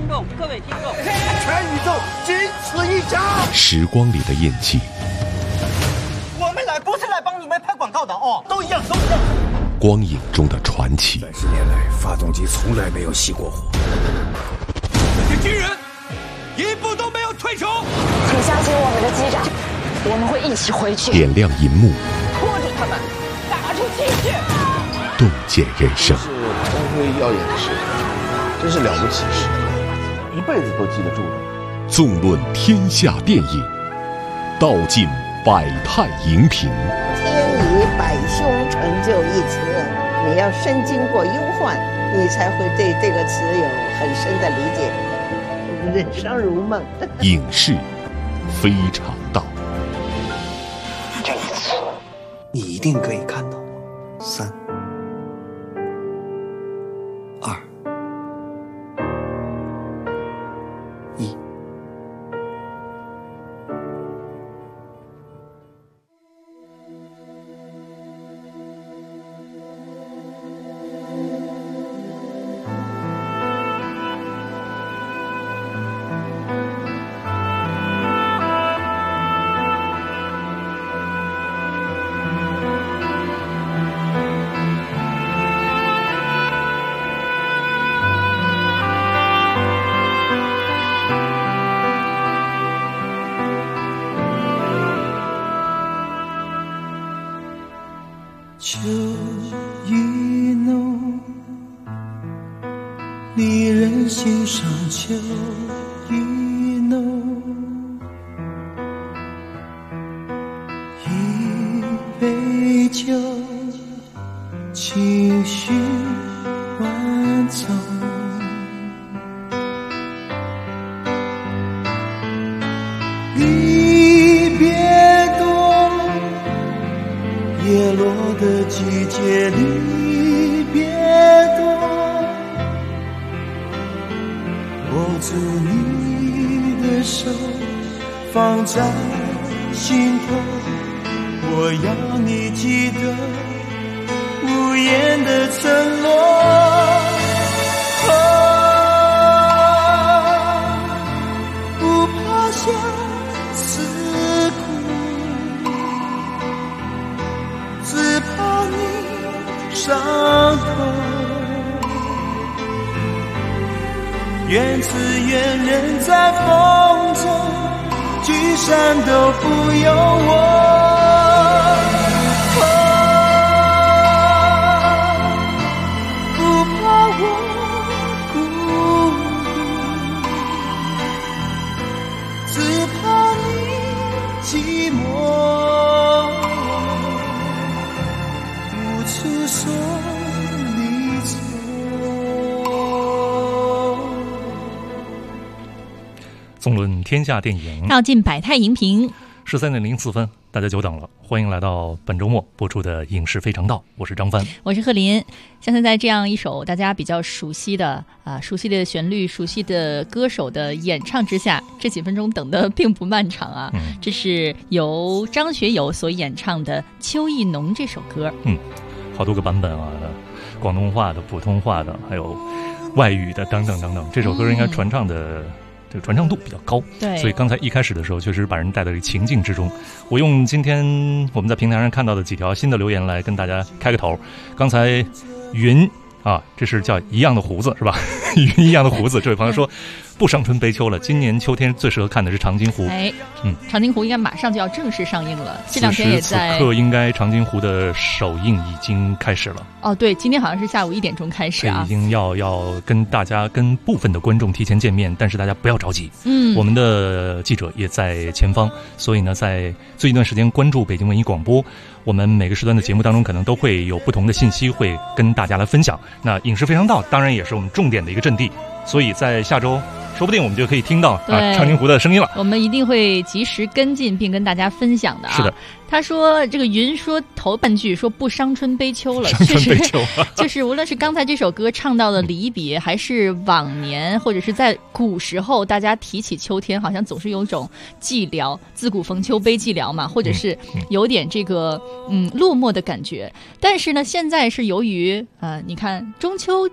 众、各位听众， 全宇宙仅此一家。 时光里的印记， 我们来不是来帮你们拍广告的哦，都一样，都一样。 光影中的传奇。 30年来，发动机从来没有熄过火。 这些军人一步都没有退出。 请相信我们的机长，我们会一起回去。 点亮银幕， 拖住他们，打出气去。 洞见人生。 是光辉耀眼的事，真是了不起事，一辈子都记得住的。 纵论天下电影，道尽百态荧屏。 天以百凶成就一词，你要深经过忧患，你才会对这个词有很深的理解。人生如梦。 影视非常道。 这一次，你一定可以看到3、2、1。 秋意浓，离人心上秋意浓，一杯酒，情绪万种。离别多，叶落的季节离别多，握住你的手，放在心头，我要你记得无言的承诺。不怕相思苦，只怕你伤口。缘字缘人在风中，聚散都不由我。不怕我孤独，只怕你寂寞。无处说离愁。 纵论天下电影， 道尽百态荧屏。 13:04，大家久等了，欢迎来到本周末播出的影视非常道，我是张帆， 我是贺林。相信在这样一首大家比较熟悉的旋律、熟悉的歌手的演唱之下，这几分钟等的并不漫长啊。这是由张学友所演唱的《秋意浓》这首歌。 好多个版本啊，广东话的、普通话的，还有外语的等等等等。这首歌应该传唱的这个传唱度比较高， 对， 所以刚才一开始的时候确实把人带到这个情境之中。我用今天我们在平台上看到的几条新的留言来跟大家开个头。刚才云啊，这是叫一样的胡子是吧？云一样的胡子，这位朋友说不伤春悲秋了，今年秋天最适合看的是长津湖。 长津湖应该马上就要正式上映了，这两天也在。 此刻应该长津湖的首映已经开始了。 哦，对，今天好像是下午1点钟开始啊。 已经要跟大家跟部分的观众提前见面，但是大家不要着急。我们的记者也在前方，所以呢，在最近一段时间关注北京文艺广播，我们每个时段的节目当中可能都会有不同的信息会跟大家来分享。那影视非常道当然也是我们重点的一个阵地，所以在下周说不定我们就可以听到长津湖的声音了。 我们一定会及时跟进并跟大家分享的啊。 是的， 他说这个云说头半句说不伤春悲秋了， 伤春悲秋就是无论是刚才这首歌唱到的离别，还是往年或者是在古时候，大家提起秋天，好像总是有一种寂寥，自古逢秋悲寂寥嘛，或者是有点这个落寞的感觉。但是呢，现在是由于你看中秋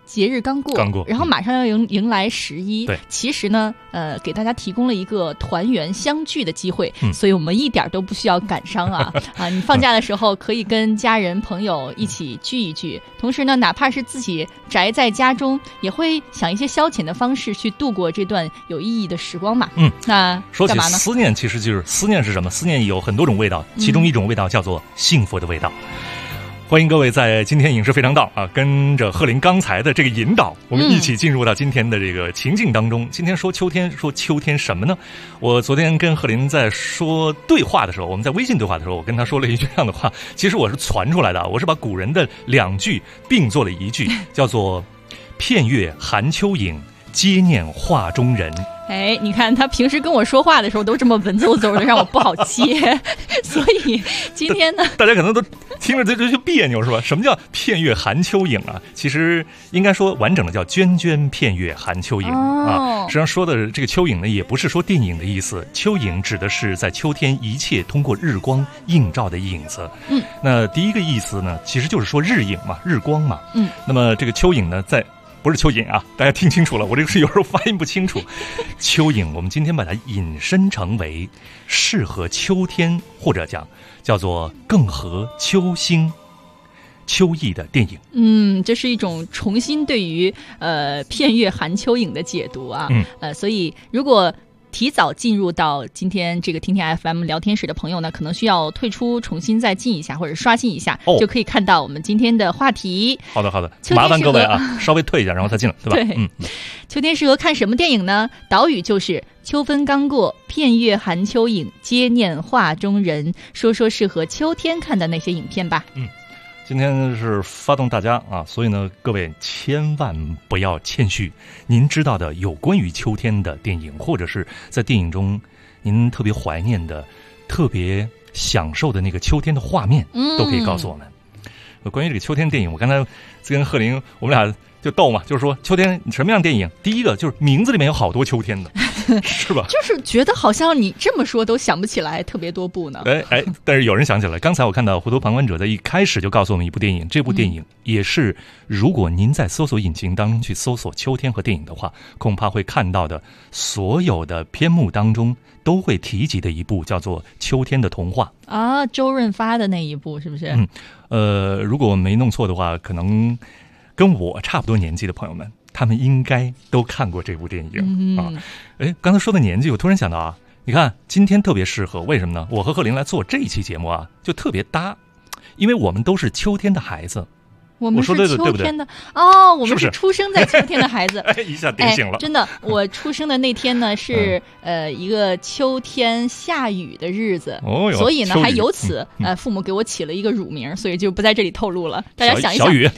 节日刚过，然后马上要迎来11。 对， 其实呢，给大家提供了一个团圆相聚的机会，所以我们一点都不需要感伤啊啊！你放假的时候可以跟家人朋友一起聚一聚，同时呢，哪怕是自己宅在家中，也会想一些消遣的方式去度过这段有意义的时光嘛。那说起思念，其实就是思念是什么？思念有很多种味道，其中一种味道叫做幸福的味道。欢迎各位在今天影视非常道啊，跟着贺林刚才的这个引导，我们一起进入到今天的这个情境当中。今天说秋天，说秋天什么呢？我昨天跟贺林在说对话的时候，我们在微信对话的时候，我跟他说了一句这样的话，其实我是传出来的，我是把古人的2句并作了一句，叫做片月寒秋影，皆念画中人。 哎，你看他平时跟我说话的时候都这么文绉绉的，让我不好接。所以今天呢， 大家可能都听着这就别扭是吧？什么叫片月寒秋影啊？其实应该说完整的叫涓涓片月寒秋影啊。实际上说的这个秋影呢，也不是说电影的意思，秋影指的是在秋天一切通过日光映照的影子。那第一个意思呢，其实就是说日影嘛，日光嘛。那么这个秋影呢，不是蚯蚓啊，大家听清楚了，我这个是有时候发音不清楚。蚯蚓，我们今天把它引申成为适合秋天，或者叫做更合秋兴、秋意的电影。 这是一种重新对于片月寒秋影的解读啊。所以如果提早进入到今天这个听听 FM 聊天室的朋友呢，可能需要退出重新再进一下或者刷新一下，就可以看到我们今天的话题。 好的麻烦各位啊，稍微退一下然后再进来，对吧？ 对。秋天适合看什么电影呢？导语就是秋分刚过，片月寒秋影，皆念画中人。说说适合秋天看的那些影片吧。 今天是发动大家啊，所以呢，各位千万不要谦虚。您知道的有关于秋天的电影，或者是在电影中您特别怀念的、特别享受的那个秋天的画面，都可以告诉我们。关于这个秋天电影，我刚才跟贺林我们俩就逗嘛，就是说秋天什么样电影？第一个就是名字里面有好多秋天的，是吧？ 就是觉得好像你这么说都想不起来特别多部呢。 但是有人想起来。刚才我看到糊涂旁观者在一开始就告诉我们一部电影，这部电影也是如果您在搜索引擎当中去搜索秋天和电影的话，恐怕会看到的所有的篇目当中都会提及的一部，叫做《秋天的童话》 啊，周润发的那一部是不是？ 如果我没弄错的话，可能跟我差不多年纪的朋友们，他们应该都看过这部电影啊。刚才说的年纪，我突然想到啊，你看今天特别适合，为什么呢？我和贺林来做这一期节目啊，就特别搭，因为我们都是秋天的孩子。 我们是秋天的我们是出生在秋天的孩子。 一下点醒了。 真的，我出生的那天呢是一个秋天下雨的日子，所以呢还由此父母给我起了一个乳名，所以就不在这里透露了。大家想一想， 小雨，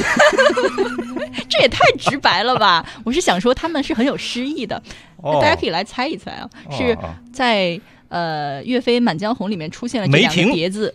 这也太直白了吧？我是想说他们是很有诗意的，大家可以来猜一猜啊，是在岳飞《满江红》里面出现了这两个叠字。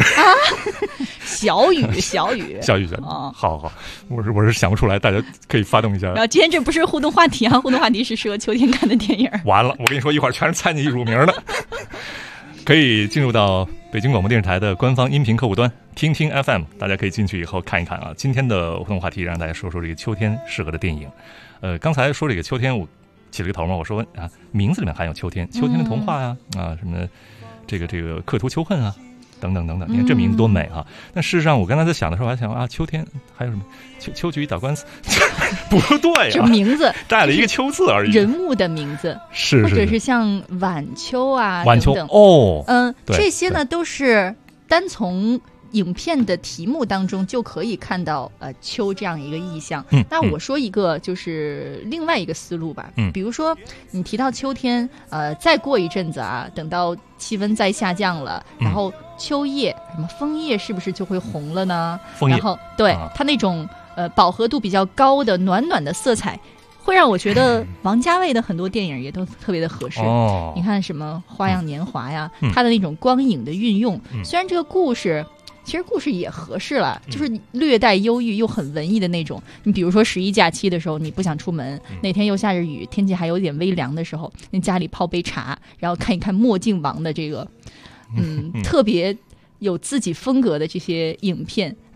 小雨好，我是想不出来，大家可以发动一下。然后今天这不是互动话题啊，互动话题是适合秋天看的电影。 完了，我跟你说，一会儿全是猜你乳名的。可以进入到北京广播电视台的官方音频客户端听听 FM， 大家可以进去以后看一看啊。今天的互动话题让大家说说这个秋天适合的电影。刚才说这个秋天，我起了个头嘛，我说啊，名字里面含有秋天，秋天的童话呀，什么这个刻图秋恨啊。等等，你看这名字多美啊！但事实上，我刚才在想的时候，还想啊，秋天还有什么秋菊打官司，不对啊， 这名字带了一个秋字而已。 人物的名字是， 或者是像晚秋啊， 晚秋等等这些呢都是单从影片的题目当中就可以看到秋这样一个意象。那我说一个就是另外一个思路吧。比如说你提到秋天，再过一阵子啊，等到气温再下降了，然后秋叶什么枫叶是不是就会红了呢？然后对它那种饱和度比较高的暖暖的色彩，会让我觉得王家卫的很多电影也都特别的合适。你看什么《花样年华》呀，它的那种光影的运用，虽然这个故事其实故事也合适了，就是略带忧郁又很文艺的那种。你比如说11假期的时候，你不想出门，那天又下着雨，天气还有点微凉的时候，你家里泡杯茶，然后看一看墨镜王的这个特别有自己风格的这些影片，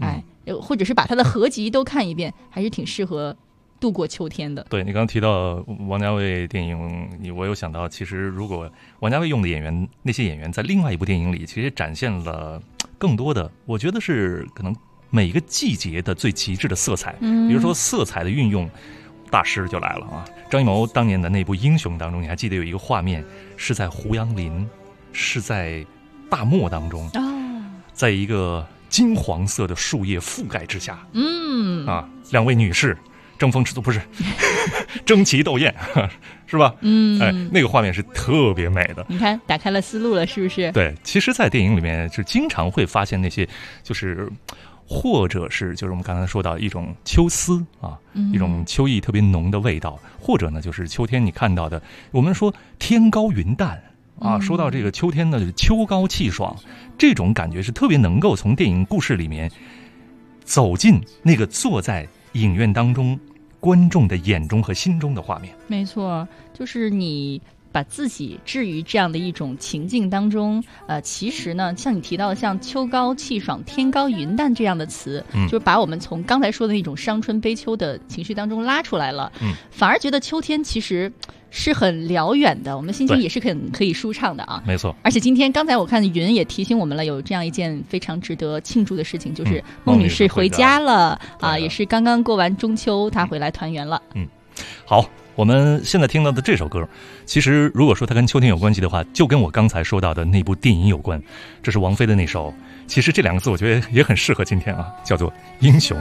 或者是把它的合集都看一遍，还是挺适合度过秋天的。 对，你刚刚提到王家卫电影，我有想到，其实如果王家卫用的演员，那些演员在另外一部电影里，其实展现了更多的，我觉得是可能每一个季节的最极致的色彩。比如说色彩的运用，大师就来了啊！张艺谋当年的那部《英雄》当中，你还记得有一个画面是在胡杨林，是在大漠当中，在一个金黄色的树叶覆盖之下，两位女士争风吃醋，不是争奇斗艳，是吧？那个画面是特别美的。 你看，打开了思路了，是不是？ 对，其实，在电影里面就经常会发现那些，就是或者是就是我们刚才说到一种秋思啊，一种秋意特别浓的味道，或者呢，就是秋天你看到的，我们说天高云淡。说到这个秋天呢，秋高气爽，这种感觉是特别能够从电影故事里面走进那个坐在影院当中观众的眼中和心中的画面。 没错，就是你把自己置于这样的一种情境当中，其实呢，像你提到的像秋高气爽、天高云淡这样的词，就是把我们从刚才说的那种伤春悲秋的情绪当中拉出来了，反而觉得秋天其实是很辽远的，我们心情也是可以舒畅的啊。 没错。 而且今天刚才我看云也提醒我们了，有这样一件非常值得庆祝的事情，就是孟女士回家了啊，也是刚刚过完中秋，她回来团圆了。 好。我们现在听到的这首歌，其实如果说它跟秋天有关系的话，就跟我刚才说到的那部电影有关。这是王菲的那首，其实这两个字我觉得也很适合今天啊，叫做《英雄》。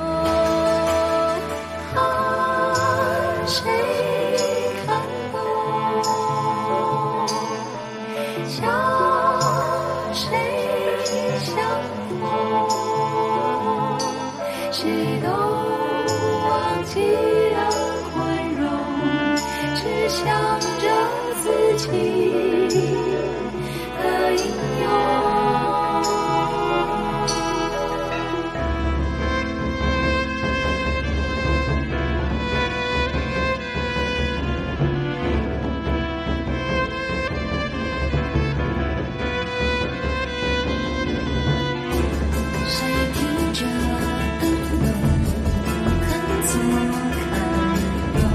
想着自己的英勇。谁提着灯笼看左看右，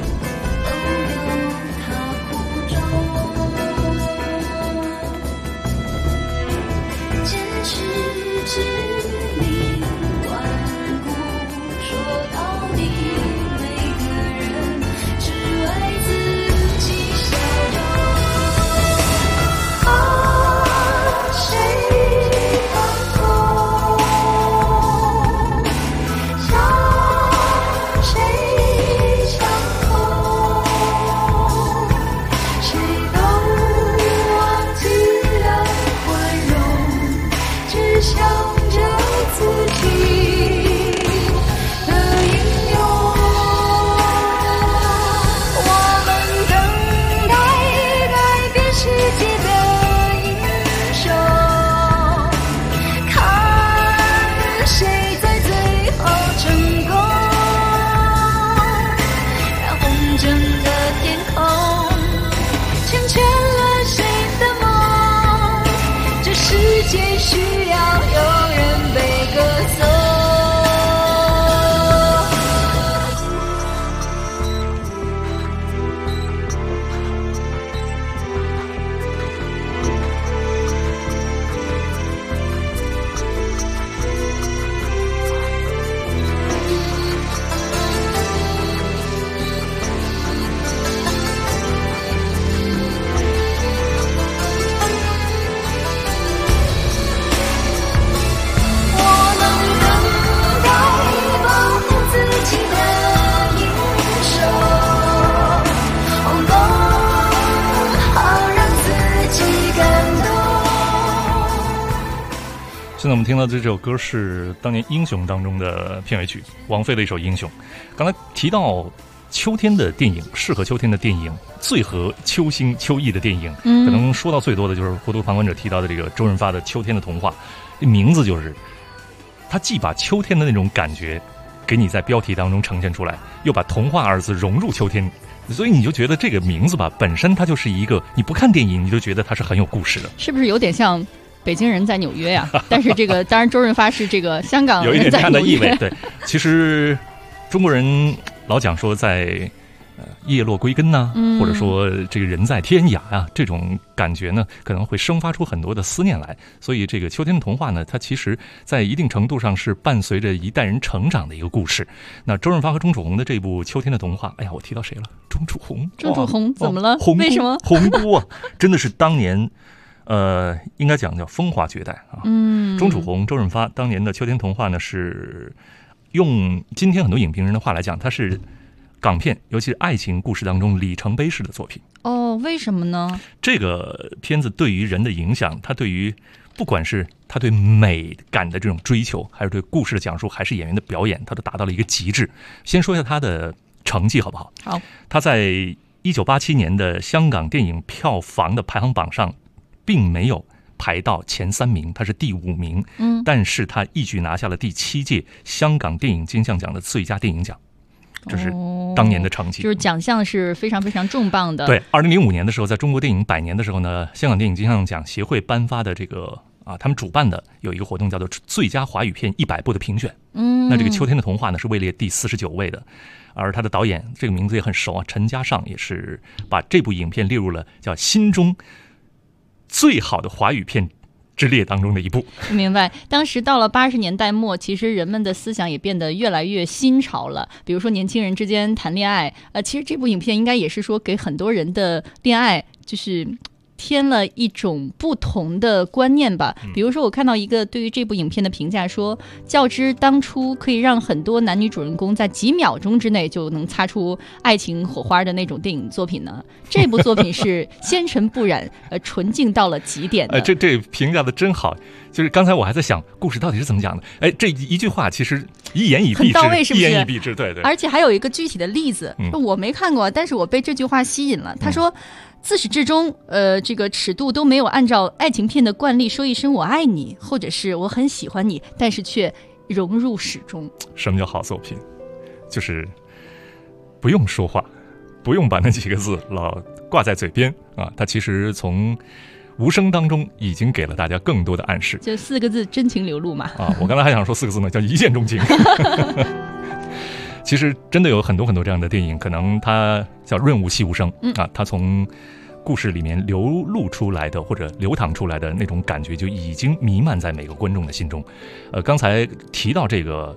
现在我们听到的这首歌是当年《英雄》当中的片尾曲，王菲的一首《英雄》。刚才提到秋天的电影，适合秋天的电影，最合秋心秋意的电影，可能说到最多的就是《糊涂旁观者》提到的这个周润发的《秋天的童话》，名字就是他既把秋天的那种感觉给你在标题当中呈现出来，又把童话二字融入秋天，所以你就觉得这个名字吧，本身它就是一个你不看电影你就觉得它是很有故事的， 是不是有点像北京人在纽约呀，但是这个当然周润发是这个香港有一点这样的意味。 对， 其实中国人老讲说在叶落归根呐，或者说这个人在天涯啊，这种感觉呢，可能会生发出很多的思念来。所以这个秋天的童话呢，它其实在一定程度上是伴随着一代人成长的一个故事。那周润发和钟楚红的这部秋天的童话，哎呀，我提到谁了？钟楚红怎么了？为什么？ 红姑啊，真的是当年。应该讲叫风华绝代啊。钟楚红、周润发当年的秋天童话呢，是用今天很多影评人的话来讲，它是港片，尤其是爱情故事当中里程碑式的作品。 哦，为什么呢？ 这个片子对于人的影响，它对于不管是他对美感的这种追求，还是对故事的讲述，还是演员的表演，它都达到了一个极致。先说一下他的成绩好不好？ 好， 他在1987年的香港电影票房的排行榜上并没有排到前3名，他是第5名。但是他一举拿下了第7届香港电影金像奖的最佳电影奖，这是当年的成绩。 就是奖项是非常非常重磅的。 对，2005年的时候，在中国电影100年的时候呢，香港电影金像奖协会颁发的这个他们主办的有一个活动叫做最佳华语片100部的评选。那这个秋天的童话呢是位列第49位的。而他的导演这个名字也很熟啊，陈嘉上也是把这部影片列入了叫心中最好的华语片之列当中的一部。 明白。当时到了80年代末，其实人们的思想也变得越来越新潮了。比如说年轻人之间谈恋爱，其实这部影片应该也是说给很多人的恋爱就是添了一种不同的观念吧。比如说我看到一个对于这部影片的评价说，较之当初可以让很多男女主人公在几秒钟之内就能擦出爱情火花的那种电影作品呢，这部作品是纤尘不染纯净到了极点的。 这评价的真好。就是刚才我还在想故事到底是怎么讲的，这一句话其实一言以蔽之， 很到位，是不是？ 一言以蔽之，对对。 而且还有一个具体的例子，我没看过，但是我被这句话吸引了。他说自始至终这个尺度都没有按照爱情片的惯例说一声我爱你，或者是我很喜欢你，但是却融入始终。 什么叫好作品？就是不用说话，不用把那几个字老挂在嘴边啊，它其实从无声当中已经给了大家更多的暗示。 就4个字，真情流露嘛。 我刚才还想说4个字呢，叫一见钟情。其实真的有很多很多这样的电影，可能它叫润物细无声它从故事里面流露出来的或者流淌出来的那种感觉就已经弥漫在每个观众的心中。刚才提到这个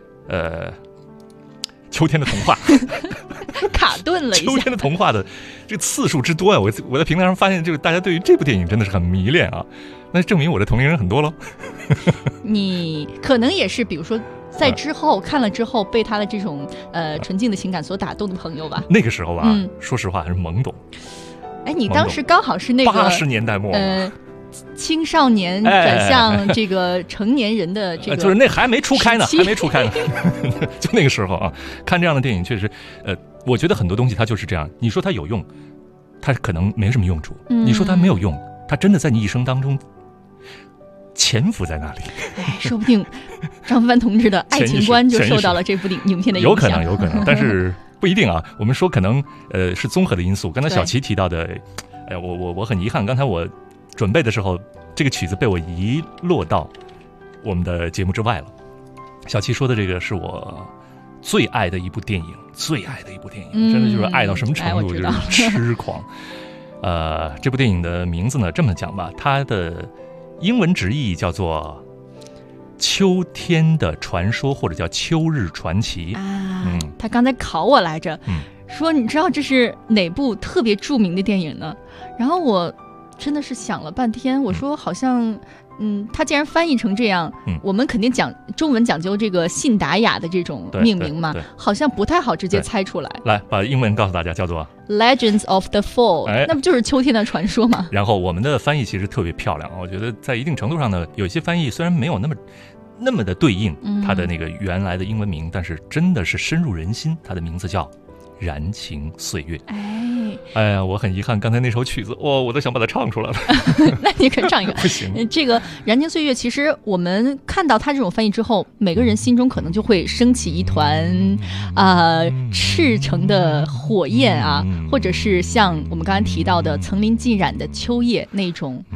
秋天的童话卡顿了一下。 秋天的童话的这个次数之多啊，我在平台上发现，这个大家对于这部电影真的是很迷恋啊，那证明我的同龄人很多咯。 你可能也是比如说在之后看了之后被他的这种纯净的情感所打动的朋友吧。 那个时候啊，说实话还是懵懂。 你当时刚好是那个 80年代末青少年转向这个成年人的这个就是那还没初开呢，就那个时候啊，看这样的电影确实我觉得很多东西它就是这样，你说它有用，它可能没什么用处；你说它没有用，它真的在你一生当中潜伏在那里。 说不定张帆同志的爱情观就受到了这部影片的影响。 有可能，但是不一定啊。我们说可能是综合的因素。刚才小齐提到的，我很遗憾，刚才我准备的时候，这个曲子被我遗落到我们的节目之外了。小齐说的这个是我最爱的一部电影，真的就是爱到什么程度，就是痴狂。这部电影的名字呢，这么讲吧，它的英文直译叫做秋天的传说，或者叫秋日传奇他刚才考我来着，说你知道这是哪部特别著名的电影呢？然后我真的是想了半天，我说好像他既然翻译成这样，我们肯定中文讲究这个信达雅的这种命名嘛，好像不太好直接猜出来。 来，把英文告诉大家，叫做 Legends of the Fall，那不就是秋天的传说吗？ 然后我们的翻译其实特别漂亮，我觉得在一定程度上呢，有一些翻译虽然没有那么的对应它的那个原来的英文名，但是真的是深入人心。它的名字叫燃情岁月。哎呀，我很遗憾，刚才那首曲子，我都想把它唱出来了。 那你可唱一个。 不行。 这个燃情岁月，其实我们看到它这种翻译之后，每个人心中可能就会升起一团赤诚的火焰啊，或者是像我们刚才提到的层林尽染的秋叶那种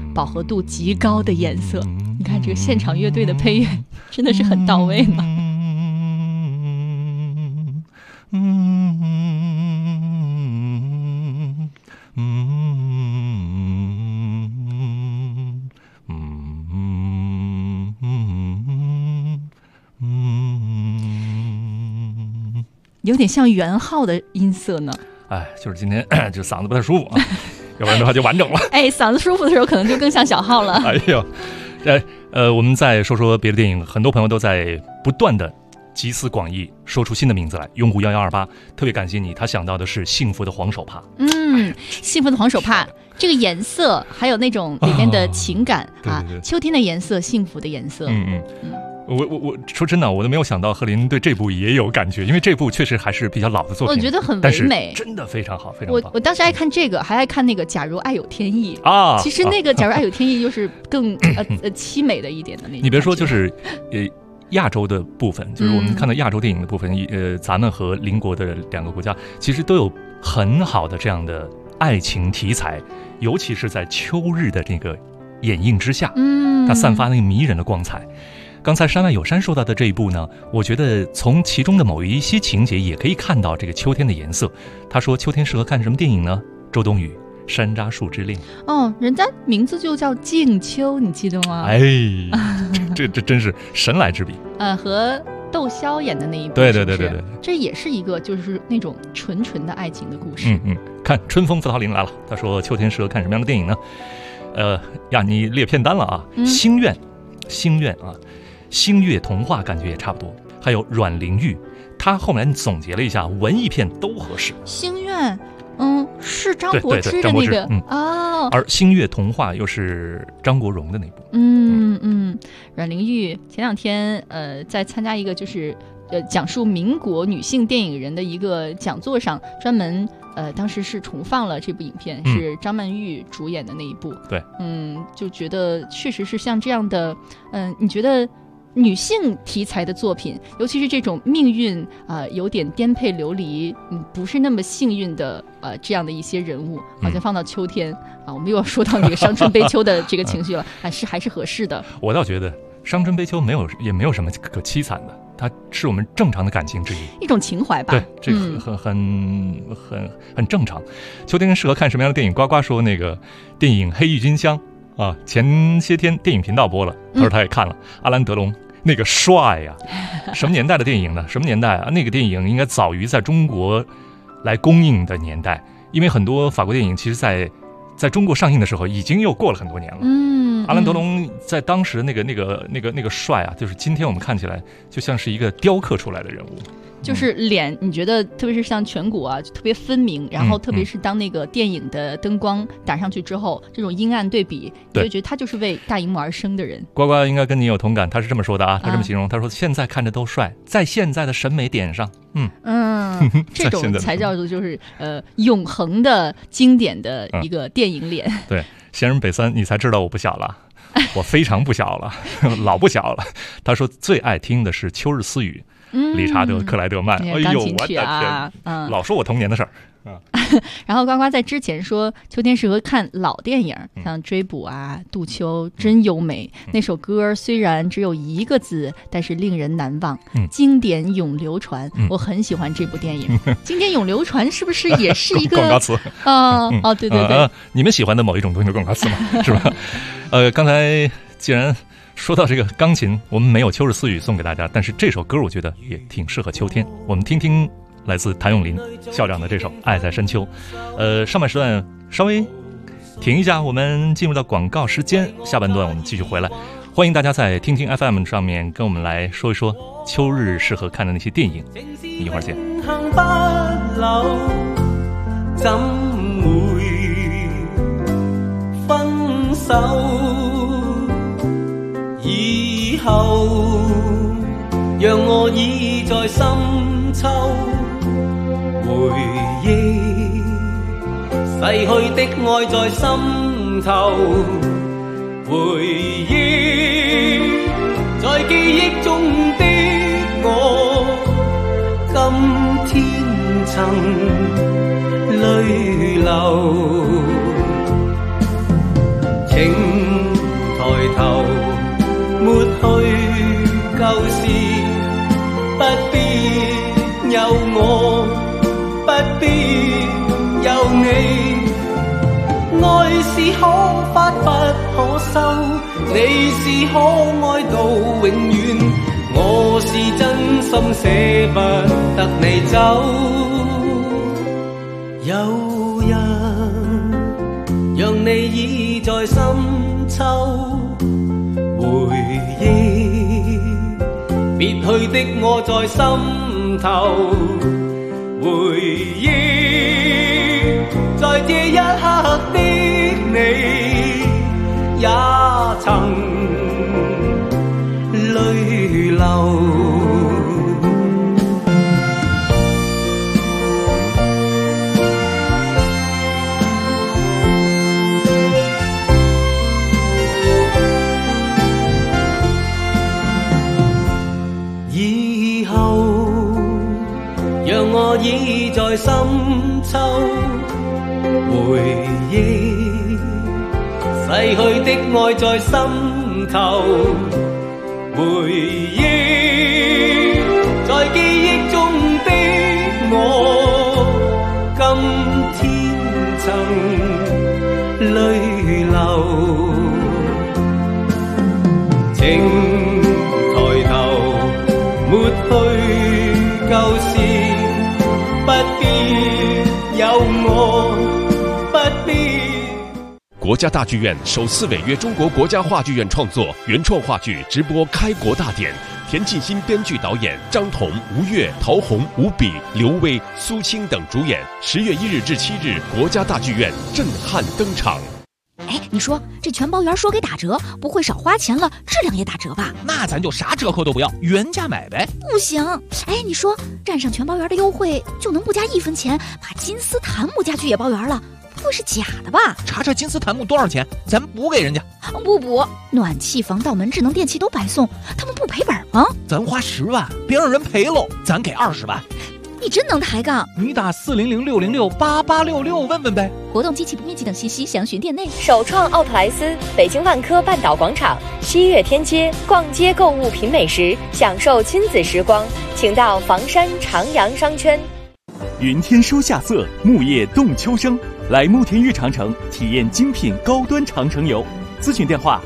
饱和度极高的颜色。你看这个现场乐队的配乐真的是很到位嘛。有点像元浩的音色呢。 哎，就是今天就嗓子不太舒服啊，要不然的话就完整了。 哎，嗓子舒服的时候可能就更像小浩了。 哎呦，我们再说说别的电影，很多朋友都在不断的集思广益，说出新的名字来。用户1128特别感谢你，他想到的是幸福的黄手帕。 幸福的黄手帕，这个颜色还有那种里面的情感啊， 对， 秋天的颜色，幸福的颜色。 我说真的，我都没有想到贺林对这部也有感觉，因为这部确实还是比较老的作品， 我觉得很唯美， 真的非常好，非常棒。 我当时爱看这个，还爱看那个《假如爱有天意》啊。其实那个《假如爱有天意》就是更凄美的一点的那种。 你别说，就是亚洲的部分，就是我们看到亚洲电影的部分，咱们和邻国的2个国家其实都有很好的这样的爱情题材，尤其是在秋日的这个掩映之下，它散发那个迷人的光彩。刚才山外有山说到的这一部呢，我觉得从其中的某一些情节也可以看到这个秋天的颜色。他说秋天适合看什么电影呢？周冬雨《山楂树之恋》。人家名字就叫静秋，你记得吗？ 哎， 这真是神来之笔。 和窦骁演的那一部， 对， 这也是一个就是那种纯纯的爱情的故事。 看春风拂桃林来了，他说秋天适合看什么样的电影呢？你列片单了啊，星愿啊。星月童话感觉也差不多，还有阮玲玉，他后面总结了一下，文艺片都合适。 星愿，是张柏芝的那个而星月童话又是张国荣的那部。 阮玲玉前2天在参加一个就是讲述民国女性电影人的一个讲座上，专门当时是重放了这部影片，是张曼玉主演的那一部。 对， 就觉得确实是像这样的，你觉得女性题材的作品，尤其是这种命运有点颠沛流离，不是那么幸运的这样的一些人物，好像放到秋天我们又要说到那个伤春悲秋的这个情绪了，还是合适的。 我倒觉得伤春悲秋也没有什么可凄惨的，它是我们正常的感情之一种情怀吧。 对，这个很正常。秋天适合看什么样的电影？呱呱说那个电影《黑郁金香》啊，前些天电影频道播了，他说他也看了。阿兰德龙那个帅呀，什么年代的电影呢？什么年代啊？那个电影应该早于在中国来公映的年代，因为很多法国电影其实在中国上映的时候已经又过了很多年了。阿兰德龙在当时那个帅啊，就是今天我们看起来就像是一个雕刻出来的人物。 就是脸，你觉得特别是像颧骨就特别分明，然后特别是当那个电影的灯光打上去之后，这种阴暗对比，你就觉得他就是为大荧幕而生的人。 呱呱应该跟你有同感，他是这么说的啊，他这么形容，他说现在看着都帅，在现在的审美点上， 这种才叫做就是永恒的经典的一个电影脸。 对，闲人北三，你才知道我不小了，我非常不小了，老不小了。他说最爱听的是《秋日私语》。理查德·克莱德曼，哎呦，我的天，老说我童年的事儿。 然后呱呱在之前说，秋天适合看老电影，像《追捕》杜秋真优美。那首歌虽然只有1个字，但是令人难忘，经典永流传。我很喜欢这部电影。经典永流传是不是也是一个广告词？对，你们喜欢的某一种东西的广告词嘛，是吧？刚才既然说到这个钢琴，我们没有秋日私语送给大家，但是这首歌我觉得也挺适合秋天，我们听听来自谭咏麟校长的这首《爱在深秋》。上半时段稍微停一下，我们进入到广告时间，下半段我们继续回来。欢迎大家在听听 FM 上面跟我们来说一说秋日适合看的那些电影，一会儿见。 怎會分手？以後讓我倚在深秋，回憶逝去的愛在心頭，回憶在記憶中的我，今天曾淚流。情去舊事，不必有我，不必有你。愛是可發不可收，你是可愛到永遠，我是真心捨不得你走。有人讓你倚在深秋，回憶別去的我在心頭，回憶在這一刻的你也曾淚流。以後讓我倚在深秋，回憶逝去的愛在心頭，回憶在記憶中的我，今天曾淚流。請抬頭抹去舊事，不必有我，不必。 国家大剧院首次违约中国国家话剧院创作原创话剧直播开国大典，田沁鑫编剧导演，张彤、吴越、陶虹、吴比、刘威、苏青等主演。10月1日至7日，国家大剧院震撼登场。 哎，你说这全包圆说给打折，不会少花钱了，质量也打折吧？ 那咱就啥折扣都不要，原价买呗。 不行，哎，你说占上全包圆的优惠，就能不加1分钱把金丝檀木家具也包圆了？不会是假的吧？ 查查金丝檀木多少钱，咱补给人家。 不补，暖气、防盗门、智能电器都白送，他们不赔本吗？ 咱花10万，别让人赔喽，咱给20万。 你真能抬杠！ 你打400-606-8866问问呗。 活动及起步面积等信息详询店内。 首创奥特莱斯，北京万科半岛广场，西岳天街，逛街购物品美食，享受亲子时光，请到房山长阳商圈。 云天收夏色，木叶动秋声，来慕田峪长城体验精品高端长城游。咨询电话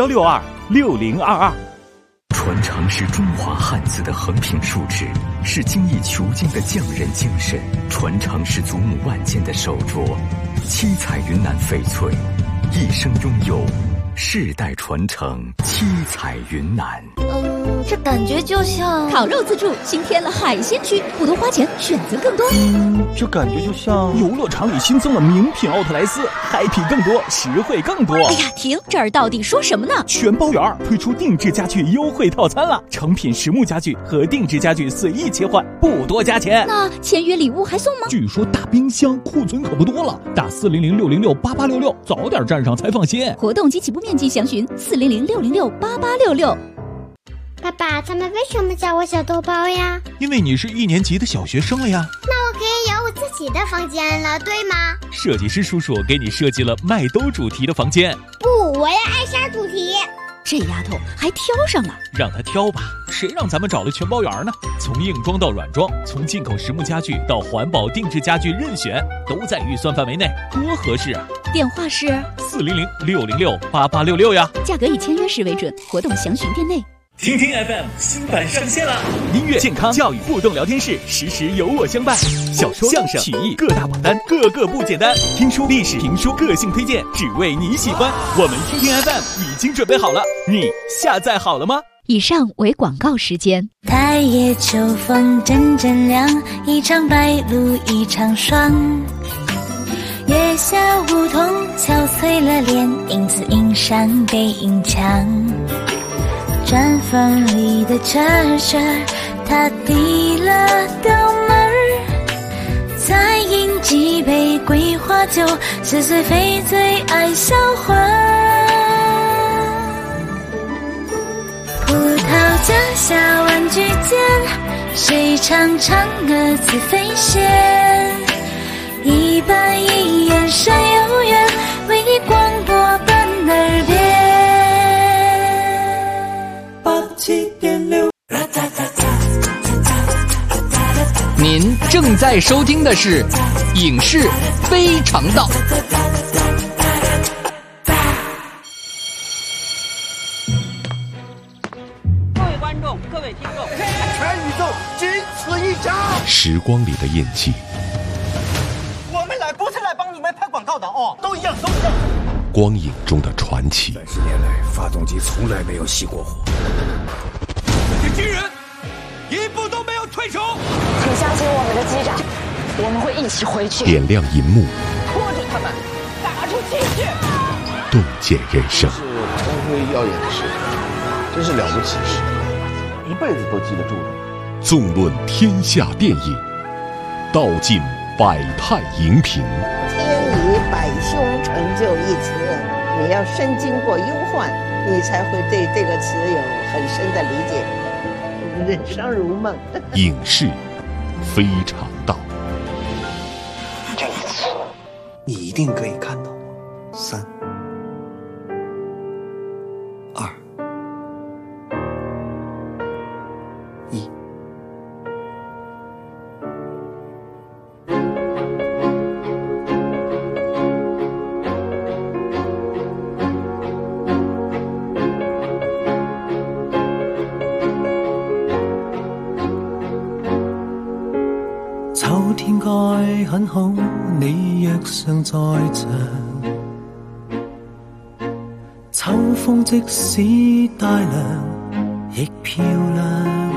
61626022。 传承是中华汉字的横平竖直，是精益求精的匠人精神，传承是祖母万件的手镯。七彩云南翡翠，一生拥有，世代传承。七彩云南。 这感觉就像烤肉自助新添了海鲜区，不多花钱，选择更多。 这感觉就像游乐场里新增了名品奥特莱斯，happy更多，实惠更多。 哎呀，停！这儿到底说什么呢？ 全包圆推出定制家具优惠套餐了，成品实木家具和定制家具随意切换，不多加钱。 那签约礼物还送吗？ 据说大冰箱库存可不多了，打400-606-8866，早点站上才放心。 活动及起步面积详询400-606-8866。 爸爸，他们为什么叫我小豆包呀？ 因为你是1年级的小学生了呀。 那我可以有我自己的房间了，对吗？ 设计师叔叔给你设计了麦兜主题的房间。 不，我要艾莎主题。 这丫头还挑上了， 让她挑吧，谁让咱们找了全包圆呢？从硬装到软装，从进口实木家具到环保定制家具，任选都在预算范围内，多合适啊！ 电话是 400-606-8866呀。 价格以签约时为准，活动详询店内。 听听 FM 新版上线了，音乐、健康、教育互动聊天室，时时有我相伴。小说、相声、曲艺各大榜单，个个不简单。听书、历史、评书、个性推荐，只为你喜欢。我们听听 FM 已经准备好了，你下载好了吗？ 以上为广告时间。 太夜秋风阵阵凉，一场白露一场霜。月下梧桐敲碎了脸，影子映上背影墙。毡房里的车车，他递了刀门儿，再饮几杯桂花酒，是谁非最爱销魂？葡萄架下玩具间，谁唱嫦娥自飞仙？一板一眼闪悠远，为你广播奔耳边。 您正在收听的是《影视非常道》。 各位观众，各位听众， 全宇宙仅此一家。 时光里的印记， 我们来不是来帮你们拍广告的哦，都一样，都一样。 光影中的传奇。 30年来，发动机从来没有熄过火。这些军人一步都没有退出。 请相信我们的机长，我们会一起回去。 点亮银幕， 拖住他们，打出气去。 洞见人生。 是张飞要演的事，真是了不起的事，一辈子都记得住的。 纵论天下电影，道尽百态荧屏。 天以百凶成就一词，你要深经过忧患，你才会对这个词有很深的理解。人生如梦。 影视非常道。 这一次，你一定可以看到我。3、2、1。 秋天該很好，你若尚在場。秋風即使帶涼，亦漂亮。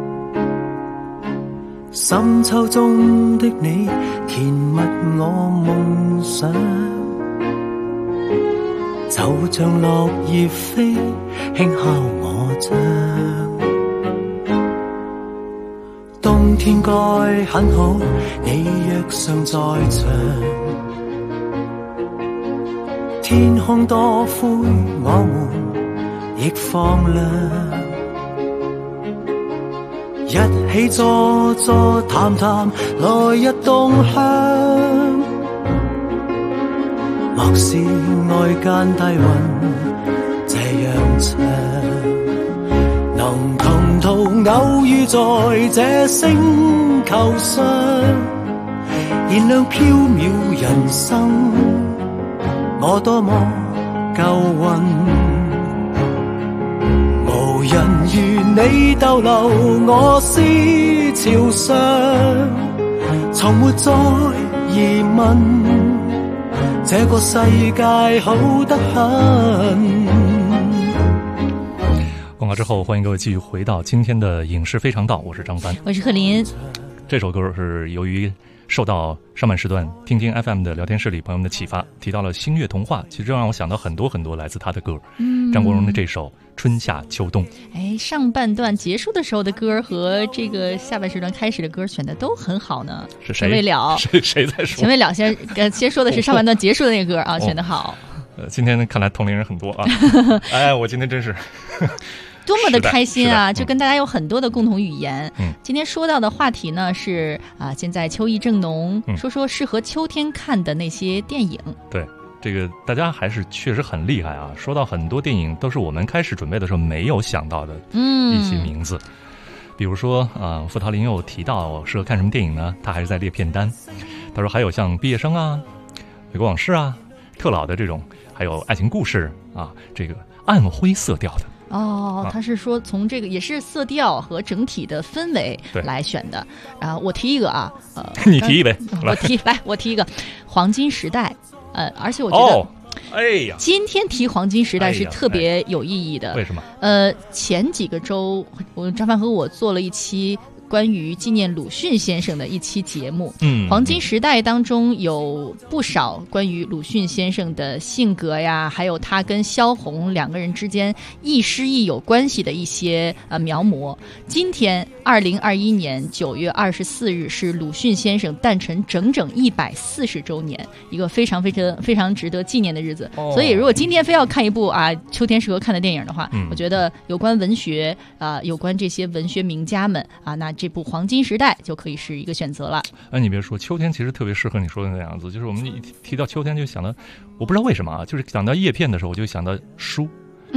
深秋中的你，填密我夢想。就像落葉飛，輕敲我掌。冬天該很好，你若尚在場。天空多灰，我們亦放亮。一起坐坐談談，來日動向。莫視外間低溫這樣長。能同途偶遇在這星球上，燃亮飄渺人生，我多麼夠運。無人如你逗留我思潮上，從沒再疑問，這個世界好得很。 广告之后，欢迎各位继续回到今天的影视非常道，我是张帆， 我是贺林。 这首歌是由于受到上半时段听听 FM 的聊天室里朋友们的启发，提到了星月童话，其实让我想到很多很多来自他的歌。张国荣的这首《春夏秋冬》。 上半段结束的时候的歌和这个下半时段开始的歌选的都很好呢。 是谁？ 钱未了。 谁在说？ 钱未了先说的是上半段结束的那个歌啊，选得好。 今天看来同龄人很多啊。哎，我今天真是。 多么的开心啊！就跟大家有很多的共同语言。今天说到的话题呢是现在秋意正浓，说说适合秋天看的那些电影。 对，这个大家还是确实很厉害啊！说到很多电影都是我们开始准备的时候没有想到的一些名字，比如说傅桃林又提到适合看什么电影呢？他还是在列片单。他说还有像《毕业生》啊、《美国往事》啊、特老的这种，还有爱情故事啊，这个暗灰色调的。 他是说从这个也是色调和整体的氛围来选的。我提一个啊， 你提一呗， 我提一个《黄金时代》。而且我觉得， 哎呀， 今天提《黄金时代》是特别有意义的。 为什么？ 前几个周，张帆和我做了一期关于纪念鲁迅先生的一期节目。黄金时代当中有不少关于鲁迅先生的性格呀，还有他跟萧红两个人之间亦师亦友关系的一些描摹。今天2021年9月24日是鲁迅先生诞辰整整140周年，一个非常非常非常值得纪念的日子。所以如果今天非要看一部秋天适合看的电影的话，我觉得有关文学有关这些文学名家们那这部《黄金时代》就可以是一个选择了。 你别说，秋天其实特别适合你说的那样子，就是我们一提到秋天就想到，我不知道为什么就是想到叶片的时候我就想到书，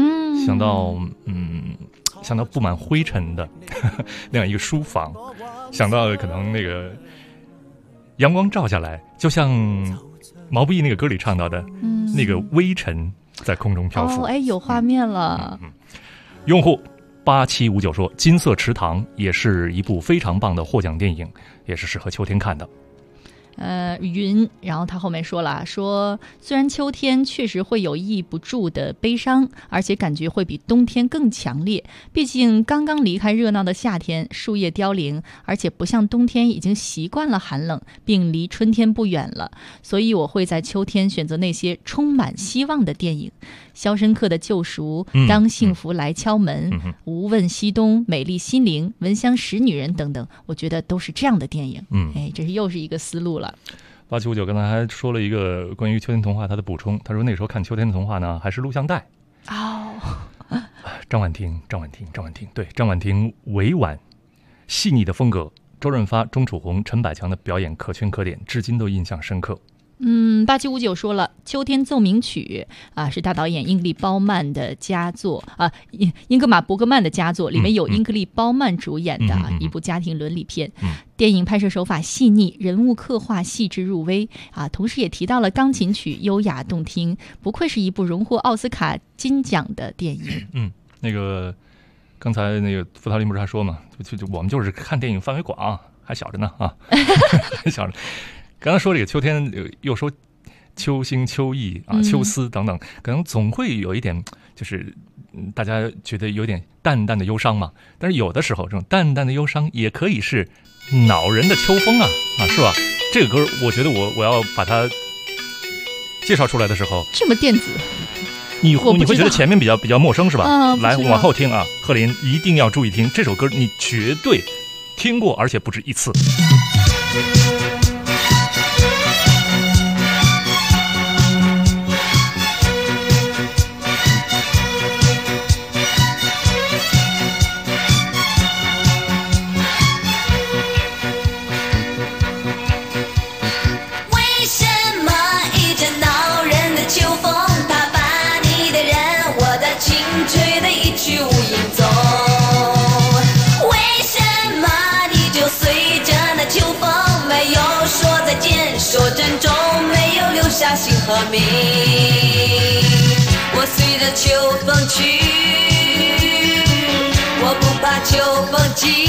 想到布满灰尘的那样一个书房， 想到可能那个阳光照下来，就像毛不易那个歌里唱到的，那个微尘在空中漂浮。 有画面了。 用户8759说，金色池塘也是一部非常棒的获奖电影，也是适合秋天看的。 云，然后他后面说了，说虽然秋天确实会有抑不住的悲伤，而且感觉会比冬天更强烈，毕竟刚刚离开热闹的夏天，树叶凋零，而且不像冬天已经习惯了寒冷，并离春天不远了，所以我会在秋天选择那些充满希望的电影，肖申克的救赎、当幸福来敲门、无问西东、美丽心灵、闻香识女人等等，我觉得都是这样的电影。这是又是一个思路了。 8759刚才还说了一个关于秋天童话他的补充，他说那时候看秋天的童话呢还是录像带。张婉婷，对，张婉婷委婉细腻的风格，周润发、钟楚红、陈百强的表演可圈可点，至今都印象深刻。 8759说了，《秋天奏鸣曲》是大导演英格丽·褒曼的佳作英格玛·伯格曼的佳作，里面有英格丽·褒曼主演的一部家庭伦理片。电影拍摄手法细腻，人物刻画细致入微同时也提到了钢琴曲优雅动听，不愧是一部荣获奥斯卡金奖的电影。 那个刚才那个傅桃林不是还说嘛，就我们就是看电影范围广，还小着呢还小着。刚才说这个秋天，又说秋兴、秋意秋思等等，可能总会有一点，就是大家觉得有点淡淡的忧伤嘛。但是有的时候，这种淡淡的忧伤也可以是恼人的秋风是吧？这个歌，我觉得我要把它介绍出来的时候， 这么电子， 你会觉得前面比较陌生是吧？来往后听贺林一定要注意听这首歌，你绝对听过，而且不止一次。 心和名，我随着秋风去，我不怕秋风急。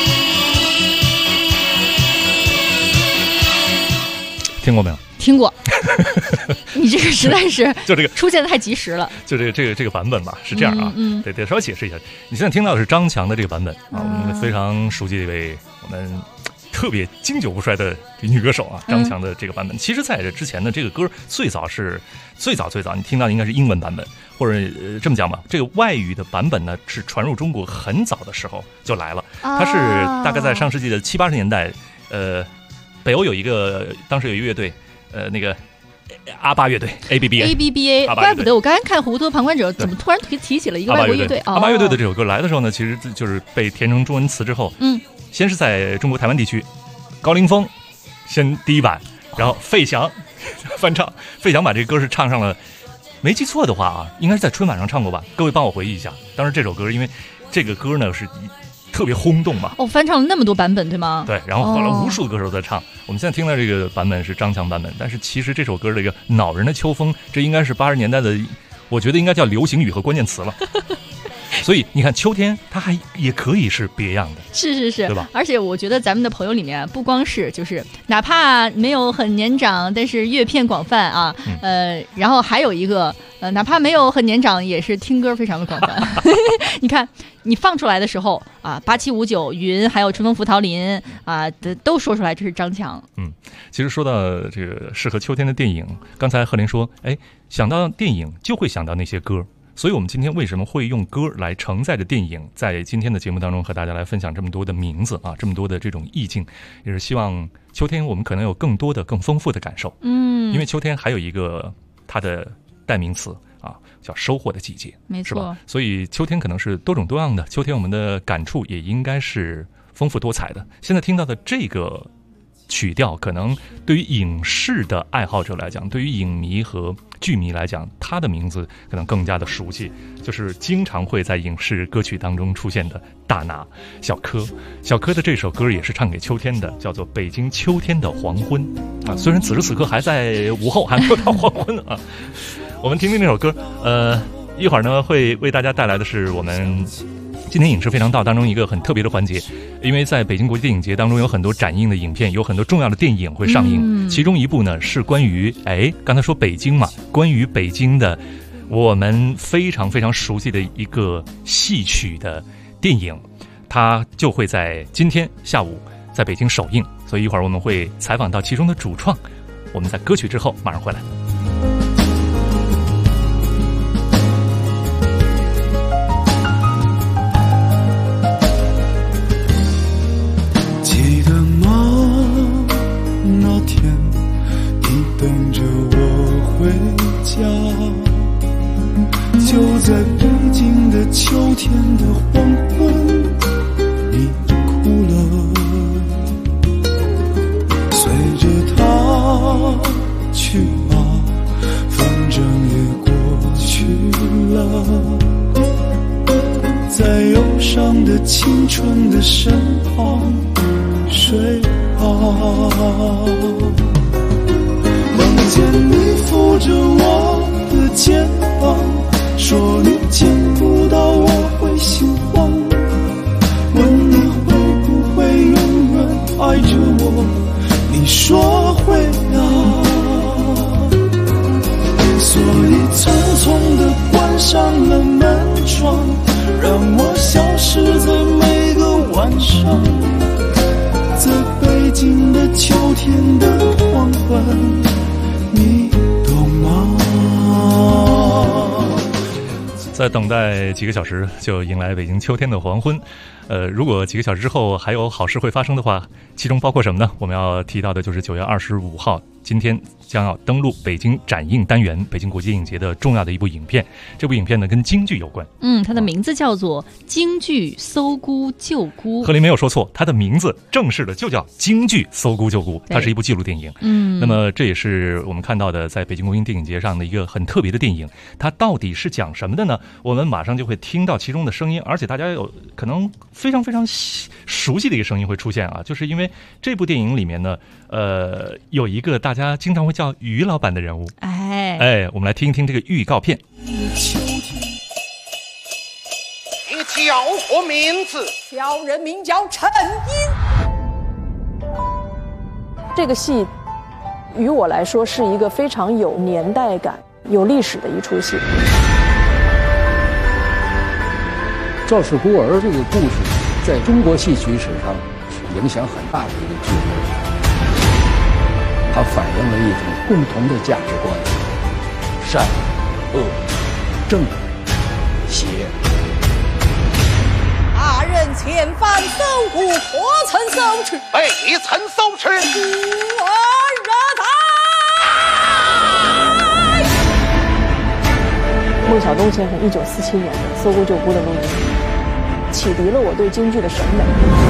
听过没有？ 听过。你这个实在是就这个出现的太及时了。 就这个版本吧，是这样得稍微解释一下。你现在听到的是张强的这个版本我们非常熟悉的一位我们特别经久不衰的女歌手张强的这个版本。其实在这之前的这个歌最早你听到的应该是英文版本，或者这么讲吧，这个外语的版本呢是传入中国很早的时候就来了。它是大概在上世纪的70、80年代，北欧当时有一个乐队，那个阿巴乐队 ABBA， 怪不得我刚才看《糊涂旁观者》怎么突然提起了一个外国乐队。 阿巴乐队的这首歌来的时候呢，其实就是被填成中文词之后，先是在中国台湾地区，高凌风先第一版，然后费翔翻唱，费翔把这个歌是唱上了，没记错的话应该是在春晚上唱过吧？各位帮我回忆一下，当时这首歌因为这个歌呢是特别轰动嘛， 翻唱了那么多版本对吗？ 对，然后后来无数歌手在唱。我们现在听到这个版本是张强版本，但是其实这首歌这个恼人的秋风，这应该是80年代的，我觉得应该叫流行语和关键词了。所以你看秋天它也可以是别样的， 是对吧？ 而且我觉得咱们的朋友里面不光是就是哪怕没有很年长，但是阅片广泛然后还有一个哪怕没有很年长，也是听歌非常的广泛。你看你放出来的时候8759云还有春风拂桃林都说出来这是张强。 其实说到这个适合秋天的电影，刚才贺林说想到电影就会想到那些歌，所以我们今天为什么会用歌来承载着电影，在今天的节目当中和大家来分享这么多的名字这么多的这种意境，也是希望秋天我们可能有更多的更丰富的感受。因为秋天还有一个它的代名词叫收获的季节， 没错， 是吧？所以秋天可能是多种多样的，秋天我们的感触也应该是丰富多彩的。现在听到的这个曲调，可能对于影视的爱好者来讲，对于影迷和剧迷来讲，他的名字可能更加的熟悉，就是经常会在影视歌曲当中出现的大拿小柯。小柯的这首歌也是唱给秋天的，叫做《北京秋天的黄昏》啊。虽然此时此刻还在午后，还没有到黄昏啊。我们听听这首歌，一会儿呢会为大家带来的是我们今天影视非常道当中一个很特别的环节，因为在北京国际电影节当中有很多展映的影片，有很多重要的电影会上映，其中一部呢是关于刚才说北京嘛，关于北京的我们非常非常熟悉的一个戏曲的电影，它就会在今天下午在北京首映，所以一会儿我们会采访到其中的主创。我们在歌曲之后马上回来。 就在北京的秋天的黄昏，你哭了，随着他去吧，反正也过去了，在忧伤的青春的身旁睡吧，梦见你扶着我的肩膀，说你见不到我会心慌，问你会不会永远爱着我，你说会啊，所以匆匆地关上了门窗，让我消失在每个晚上，在北京的秋天的黄昏，你懂吗？ 再等待几个小时就迎来北京秋天的黄昏。如果几个小时之后还有好事会发生的话，其中包括什么呢？我们要提到的就是9月25号今天将要登陆北京展映单元，北京国际电影节的重要的一部影片。这部影片呢跟京剧有关， 它的名字叫做《京剧搜孤救孤》。 贺林没有说错，它的名字正式的就叫《京剧搜孤救孤》，它是一部纪录电影。那么这也是我们看到的在北京国际电影节上的一个很特别的电影。它到底是讲什么的呢？我们马上就会听到其中的声音，而且大家有可能非常非常熟悉的一个声音会出现啊，就是因为这部电影里面呢，有一个大家经常会叫于老板的人物。我们来听一听这个预告片。 你叫何名字？ 小人名叫陈英。 这个戏于我来说是一个非常有年代感、有历史的一出戏。 赵氏孤儿这个故事在中国戏曲史上是影响很大的一个剧目，它反映了一种共同的价值观：善、恶、正、邪。 大人前番搜捕，何曾搜取？ 未曾搜取。 孤儿在。 孟小冬先生1947年的《搜孤救孤》的录音，启迪了我对京剧的审美。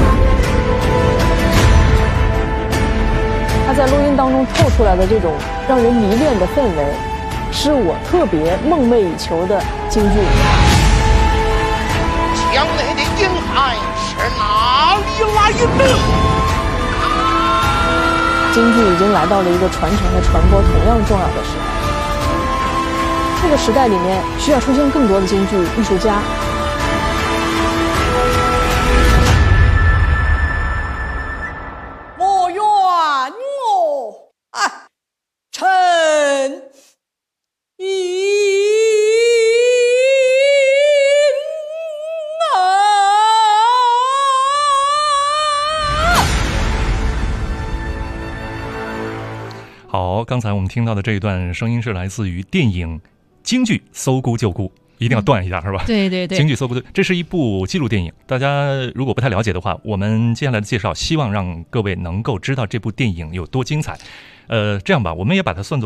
他在录音当中透出来的这种让人迷恋的氛围，是我特别梦寐以求的京剧。 墙内的婴孩是哪里来的？ 京剧已经来到了一个传承和传播同样重要的时代。这个时代里面需要出现更多的京剧艺术家。 我愿我陈英好，刚才我们听到的这一段声音是来自于电影京剧搜孤救孤，一定要断一下，是吧？ 对对对， 京剧搜孤，这是一部纪录电影。大家如果不太了解的话，我们接下来的介绍，希望让各位能够知道这部电影有多精彩。这样吧，我们也把它算作是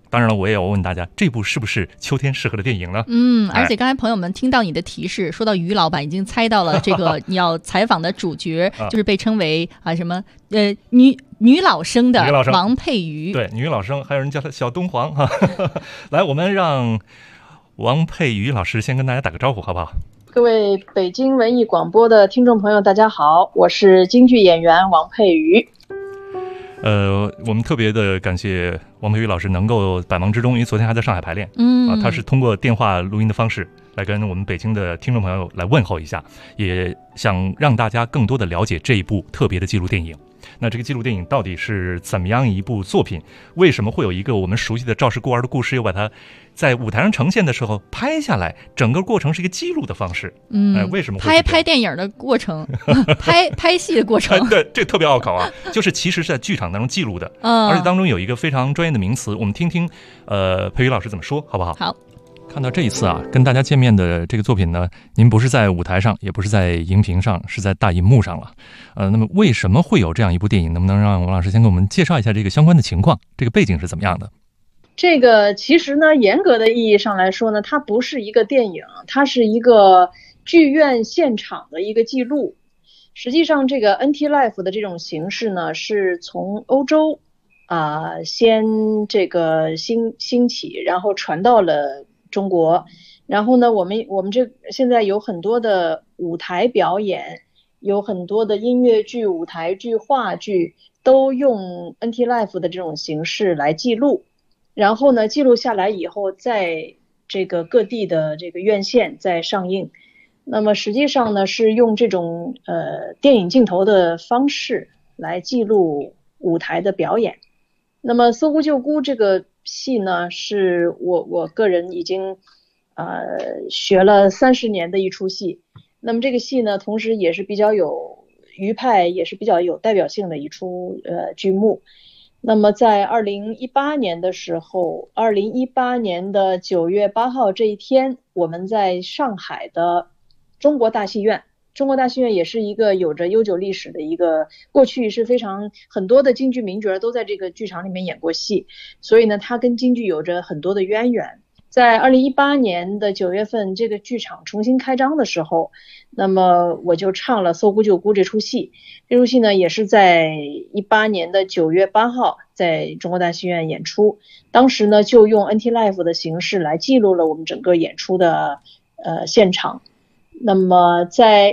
当然了，我也要问大家，这部是不是秋天适合的电影呢？ 而且刚才朋友们听到你的提示，说到于老板已经猜到了这个你要采访的主角就是被称为女老生的王佩瑜。 对，女老生，还有人叫她小东皇哈。来，我们让王佩瑜老师先跟大家打个招呼，好不好？ 各位北京文艺广播的听众朋友，大家好，我是京剧演员王佩瑜。 我们特别的感谢王佩瑜老师能够百忙之中，因为昨天还在上海排练，他是通过电话录音的方式来跟我们北京的听众朋友来问候一下，也想让大家更多的了解这一部特别的纪录电影。那这个纪录电影到底是怎么样一部作品？为什么会有一个我们熟悉的赵氏孤儿的故事，又把它在舞台上呈现的时候拍下来，整个过程是一个记录的方式？为什么会拍电影的过程，拍戏的过程？ 对，这特别拗口啊！就是其实是在剧场当中记录的，而且当中有一个非常专业的名词，我们听听佩瑜老师怎么说，好不好？ 好。 看到这一次啊，跟大家见面的这个作品呢，您不是在舞台上，也不是在荧屏上，是在大银幕上了。那么为什么会有这样一部电影？能不能让王老师先给我们介绍一下这个相关的情况，这个背景是怎么样的？ 这个其实呢，严格的意义上来说呢，它不是一个电影，它是一个剧院现场的一个记录。实际上，这个 NT Life 的这种形式呢，是从欧洲先这个兴起，然后传到了中国。然后呢，我们这现在有很多的舞台表演，有很多的音乐剧、舞台剧、话剧都用 NT Life 的这种形式来记录。然后呢，记录下来以后，在这个各地的这个院线再上映。那么实际上呢，是用这种电影镜头的方式来记录舞台的表演。那么《搜孤救孤》这个戏呢，是我个人已经学了30年的一出戏。那么这个戏呢，同时也是比较有余派，也是比较有代表性的一出剧目。那么在2018年的时候，2018年的9月8号这一天，我们在上海的中国大戏院。中国大戏院也是一个有着悠久历史的一个，过去是非常很多的京剧名角都在这个剧场里面演过戏，所以呢，它跟京剧有着很多的渊源。在2018年的9月份，这个剧场重新开张的时候，那么我就唱了《搜孤救孤》这出戏。这出戏呢，也是在18年的9月8号在中国大戏院演出。当时呢，就用 NT Life 的形式来记录了我们整个演出的现场。那么在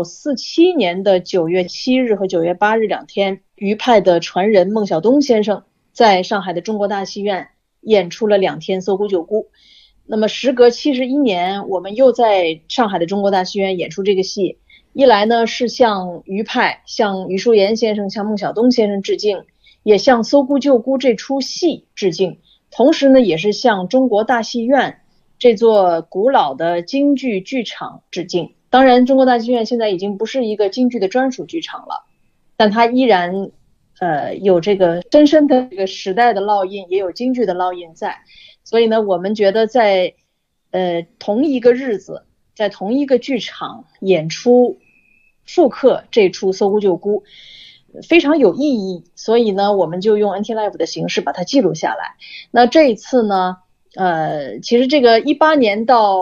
1947年的9月7日和9月8日2天，余派的传人孟小冬先生在上海的中国大戏院演出了2天《搜孤救孤》。那么时隔71年，我们又在上海的中国大戏院演出这个戏，一来呢是向余派，向余淑妍先生，向孟小冬先生致敬，也向《搜孤救孤》这出戏致敬，同时呢也是向中国大戏院这座古老的京剧剧场致敬。当然，中国大戏院现在已经不是一个京剧的专属剧场了，但它依然有这个深深的这个时代的烙印，也有京剧的烙印在。所以呢，我们觉得在同一个日子，在同一个剧场演出复刻这出《搜孤救孤》非常有意义，所以呢，我们就用 NT Life 的形式把它记录下来。那这一次呢，其实这个18年到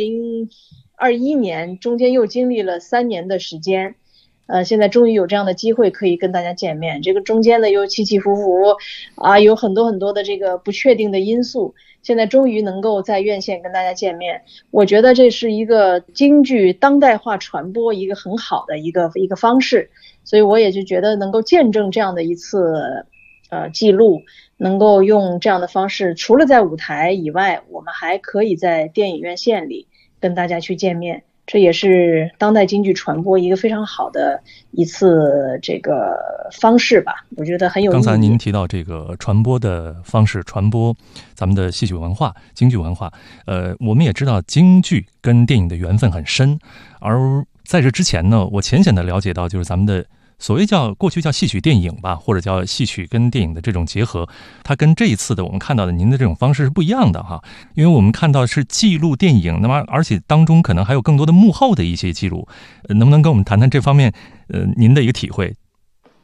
2021年中间又经历了3年的时间，现在终于有这样的机会可以跟大家见面。这个中间呢又起起伏伏有很多很多的这个不确定的因素，现在终于能够在院线跟大家见面。我觉得这是一个京剧当代化传播一个很好的一个方式，所以我也就觉得能够见证这样的一次记录，能够用这样的方式，除了在舞台以外，我们还可以在电影院线里跟大家去见面。这也是当代京剧传播一个非常好的一次这个方式吧，我觉得很有意义。 刚才您提到这个传播的方式，传播咱们的戏曲文化、京剧文化，我们也知道京剧跟电影的缘分很深，而在这之前呢，我浅显的了解到，就是咱们的所谓过去叫戏曲电影吧，或者叫戏曲跟电影的这种结合，它跟这一次的我们看到的您的这种方式是不一样的哈。因为我们看到是记录电影，那么而且当中可能还有更多的幕后的一些记录，能不能跟我们谈谈这方面您的一个体会？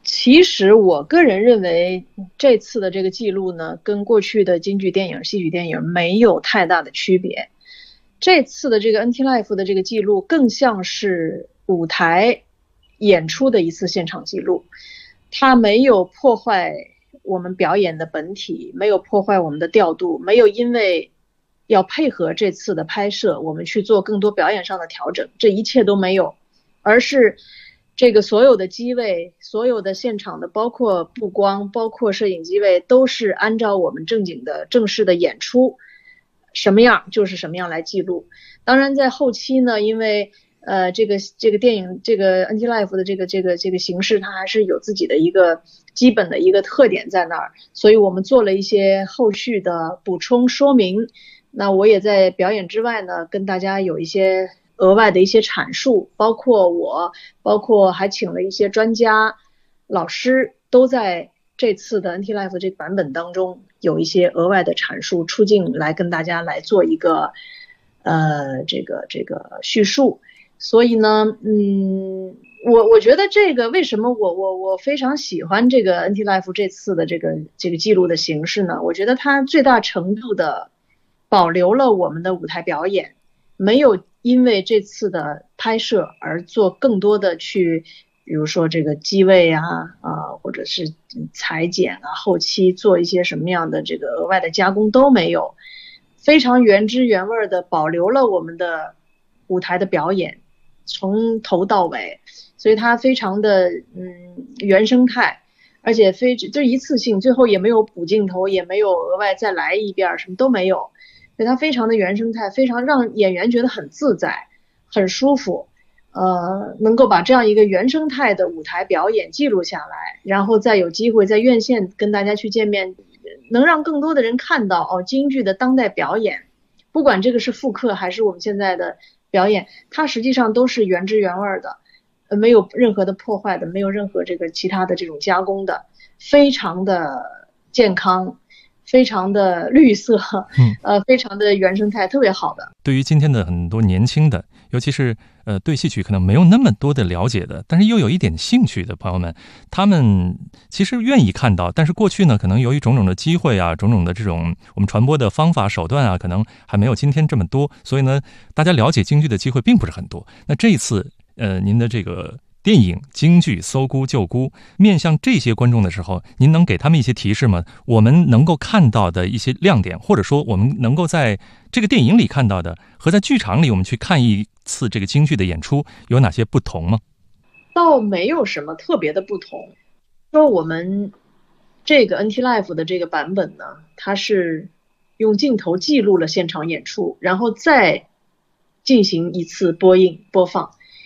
其实我个人认为这次的这个记录呢，跟过去的京剧电影、戏曲电影没有太大的区别。这次的这个 NT Live 的这个记录更像是舞台演出的一次现场记录，它没有破坏我们表演的本体，没有破坏我们的调度，没有因为要配合这次的拍摄我们去做更多表演上的调整，这一切都没有，而是这个所有的机位，所有的现场的包括布光，包括摄影机位，都是按照我们正式的演出什么样就是什么样来记录。当然在后期呢，因为这个电影这个 NT Live 的这个形式，它还是有自己的一个基本的一个特点在那儿，所以我们做了一些后续的补充说明。那我也在表演之外呢，跟大家有一些额外的一些阐述，包括还请了一些专家老师，都在这次的 NT Live 这个版本当中有一些额外的阐述出镜，来跟大家来做一个这个叙述。所以呢我觉得这个为什么我非常喜欢这个 NT Live 这次的这个记录的形式呢？我觉得它最大程度的保留了我们的舞台表演，没有因为这次的拍摄而做更多的去比如说这个机位或者是裁剪后期做一些什么样的这个额外的加工都没有，非常原汁原味的保留了我们的舞台的表演从头到尾，所以它非常的原生态，而且就一次性，最后也没有补镜头，也没有额外再来一遍，什么都没有，所以它非常的原生态，非常让演员觉得很自在很舒服，能够把这样一个原生态的舞台表演记录下来，然后再有机会在院线跟大家去见面，能让更多的人看到京剧的当代表演，不管这个是复刻还是我们现在的表演，它实际上都是原汁原味的，没有任何的破坏的，没有任何这个其他的这种加工的，非常的健康，非常的绿色，非常的原生态，特别好的。 对于今天的很多年轻的，尤其是对戏曲可能没有那么多的了解的，但是又有一点兴趣的朋友们，他们其实愿意看到，但是过去呢，可能由于种种的机会种种的这种我们传播的方法手段可能还没有今天这么多，所以呢，大家了解京剧的机会并不是很多。那这一次您的这个电影京剧搜孤救孤面向这些观众的时候，您能给他们一些提示吗？我们能够看到的一些亮点，或者说我们能够在这个电影里看到的和在剧场里我们去看一次这个京剧的演出有哪些不同吗？ 倒没有什么特别的不同。说我们这个 NT Live 的这个版本呢，它是用镜头记录了现场演出，然后再进行一次播放。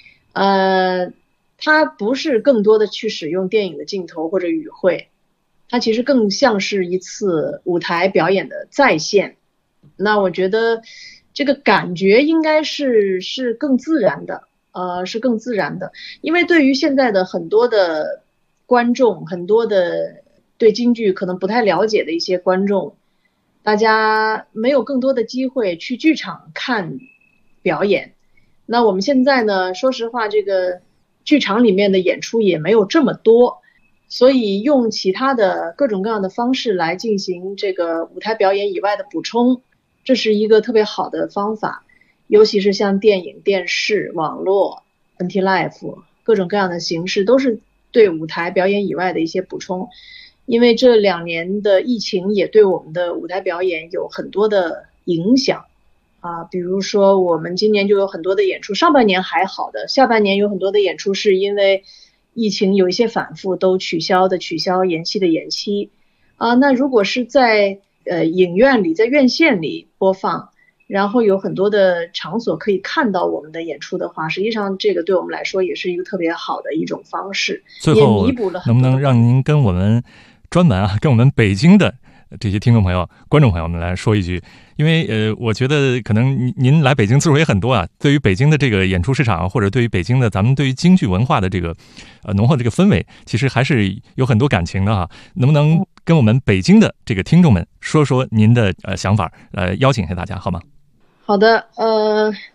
它不是更多的去使用电影的镜头或者语汇，它其实更像是一次舞台表演的再现。那我觉得这个感觉应该是更自然的，是更自然的。因为对于现在的很多的观众，很多的对京剧可能不太了解的一些观众，大家没有更多的机会去剧场看表演。那我们现在呢，说实话，这个剧场里面的演出也没有这么多，所以用其他的各种各样的方式来进行这个舞台表演以外的补充，这是一个特别好的方法。尤其是像电影、电视、网络、NT Live 各种各样的形式，都是对舞台表演以外的一些补充。因为这2年的疫情也对我们的舞台表演有很多的影响比如说我们今年就有很多的演出，上半年还好的，下半年有很多的演出是因为疫情有一些反复，都取消，延期的延期那如果是在影院里，在院线里播放，然后有很多的场所可以看到我们的演出的话，实际上这个对我们来说也是一个特别好的一种方式， 最后也弥补了很多。 能不能让您跟我们专门跟我们北京的这些听众朋友、观众朋友们来说一句，因为我觉得可能您来北京次数也很多对于北京的这个演出市场，或者对于北京的咱们对于京剧文化的这个浓厚的这个氛围，其实还是有很多感情的能不能跟我们北京的这个听众们说说您的想法，邀请一下大家好吗？ 好的，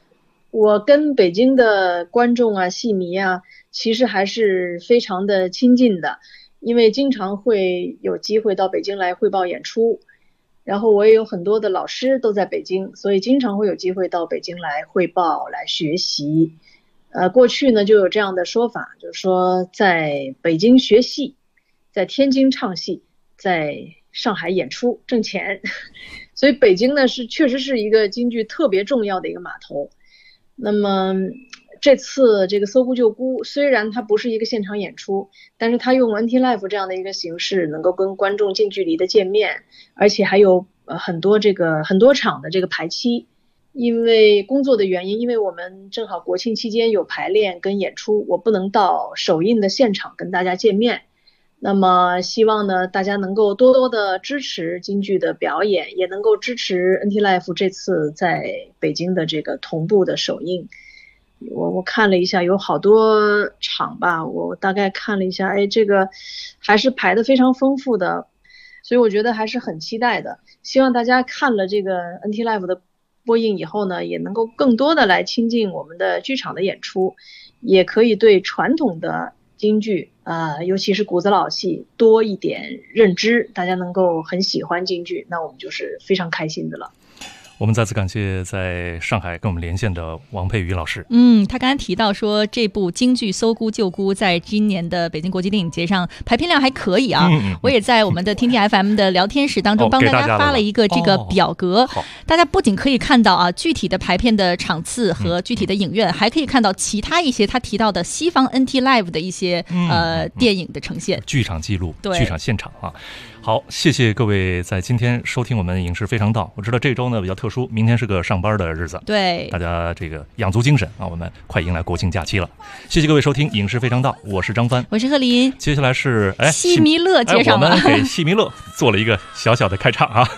我跟北京的观众啊、戏迷啊，其实还是非常的亲近的，因为经常会有机会到北京来汇报演出，然后我也有很多的老师都在北京，所以经常会有机会到北京来汇报、来学习。过去呢就有这样的说法，就是说在北京学戏，在天津唱戏，在上海演出挣钱，所以北京呢确实是一个京剧特别重要的一个码头。那么这次这个搜孤救孤虽然它不是一个现场演出，但是它用 NT Live 这样的一个形式能够跟观众近距离的见面，而且还有很多场的这个排期。因为工作的原因，因为我们正好国庆期间有排练跟演出，我不能到首映的现场跟大家见面。那么希望呢大家能够多多的支持京剧的表演，也能够支持 NT Live 这次在北京的这个同步的首映。我看了一下有好多场吧，我大概看了一下，这个还是排得非常丰富的，所以我觉得还是很期待的。希望大家看了这个 NT Live 的播映以后呢，也能够更多的来亲近我们的剧场的演出，也可以对传统的京剧尤其是古子老戏多一点认知，大家能够很喜欢京剧，那我们就是非常开心的了。 我们再次感谢在上海跟我们连线的王佩瑜老师。 他刚才提到说这部京剧《搜孤救孤》在今年的北京国际电影节上排片量还可以啊。我也在我们的听听 FM 的聊天室当中帮大家发了一个这个表格，大家不仅可以看到具体的排片的场次和具体的影院，还可以看到其他一些他提到的西方 NT Live 的一些电影的呈现， 剧场记录、剧场现场啊。好，谢谢各位在今天收听我们影视非常道。我知道这周呢比较特殊，明天是个上班的日子， 对大家这个养足精神啊，我们快迎来国庆假期了。谢谢各位收听影视非常道，我是张帆， 我是贺林。 接下来是戏迷乐接上了， 我们给戏迷乐做了一个小小的开场啊。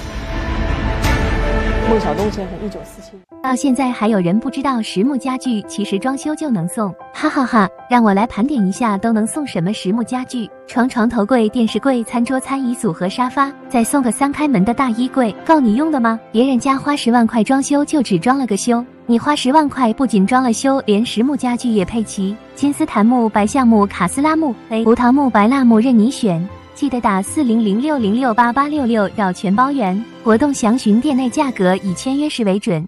孟小冬先生1947 到现在还有人不知道实木家具其实装修就能送，哈哈哈！让我来盘点一下都能送什么实木家具：床、头柜、电视柜、餐桌、餐椅组合、沙发，再送个3开门的大衣柜，够你用的吗？别人家花10万块装修就只装了个修，你花10万块不仅装了修，连实木家具也配齐，金丝檀木、白橡木、卡斯拉木、胡桃木、白蜡木任你选。记得打4006068866绕全包圆，活动详询店内价格，以签约时为准。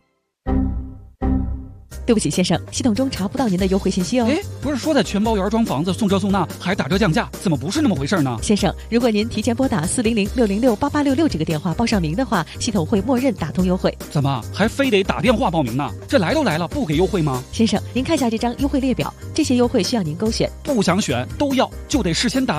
对不起，先生，系统中查不到您的优惠信息哦。 不是说在全包圆装房子送这送那还打折降价，怎么不是那么回事呢？ 先生，如果您提前拨打4006068866这个电话报上名的话，系统会默认打通优惠。 怎么还非得打电话报名呢？这来都来了，不给优惠吗？ 先生，您看一下这张优惠列表，这些优惠需要您勾选。 不想选都要，就得事先打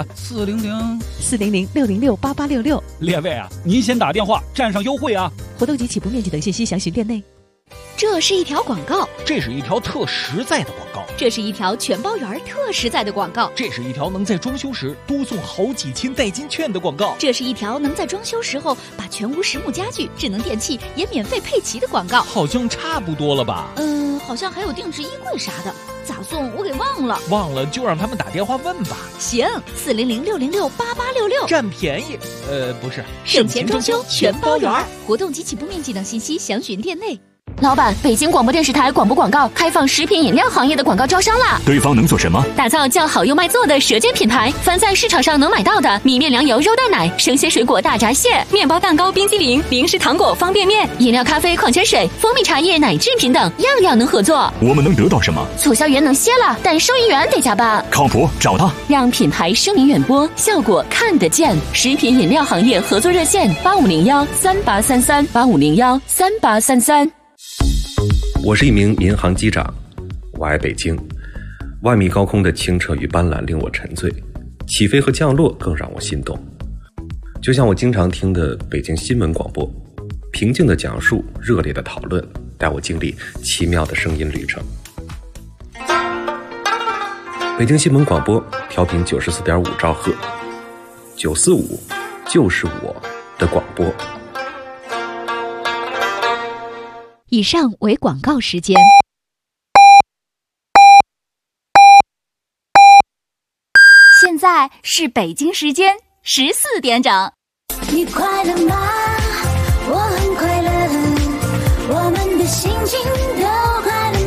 4006068866。 列位啊，您先打电话占上优惠啊！ 活动及起步面积等信息详询店内。 这是一条广告， 这是一条特实在的广告， 这是一条全包圆特实在的广告， 这是一条能在装修时多送好几千代金券的广告， 这是一条能在装修时候把全屋实木家具、智能电器也免费配齐的广告。 好像差不多了吧？ 好像还有定制衣柜啥的，咋送我给忘了。 忘了就让他们打电话问吧。 行，4006068866， 占便宜。不是， 省钱装修全包圆，活动及起步面积等信息详询店内。 老板，北京广播电视台广播广告开放食品饮料行业的广告招商啦！ 对方能做什么？ 打造叫好又卖座的舌尖品牌，凡在市场上能买到的米面粮油肉蛋奶、生鲜水果大闸蟹、面包蛋糕冰激凌、零食糖果方便面、饮料咖啡矿泉水、蜂蜜茶叶奶制品等，样样能合作。 我们能得到什么？ 促销员能歇了，但收银员得加班。 靠谱，找他， 让品牌声名远播，效果看得见。食品饮料行业合作热线8501383385013833。 我是一名民航机长，我爱北京。万米高空的清澈与斑斓令我沉醉，起飞和降落更让我心动。就像我经常听的北京新闻广播，平静的讲述，热烈的讨论，带我经历奇妙的声音旅程。北京新闻广播调频94.5兆赫，945就是我的广播。 以上为广告时间。 现在是北京时间14点整。 你快乐吗？我很快乐，我们的心情都快乐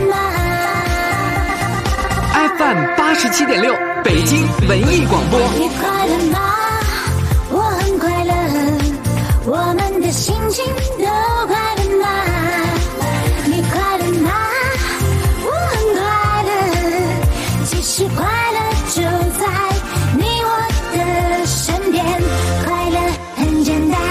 FM87.6，北京文艺广播。 你快乐吗？我很快乐，我们的心情都快乐吗？你快乐吗？我很快乐，其实快乐就在你我的身边，快乐很简单。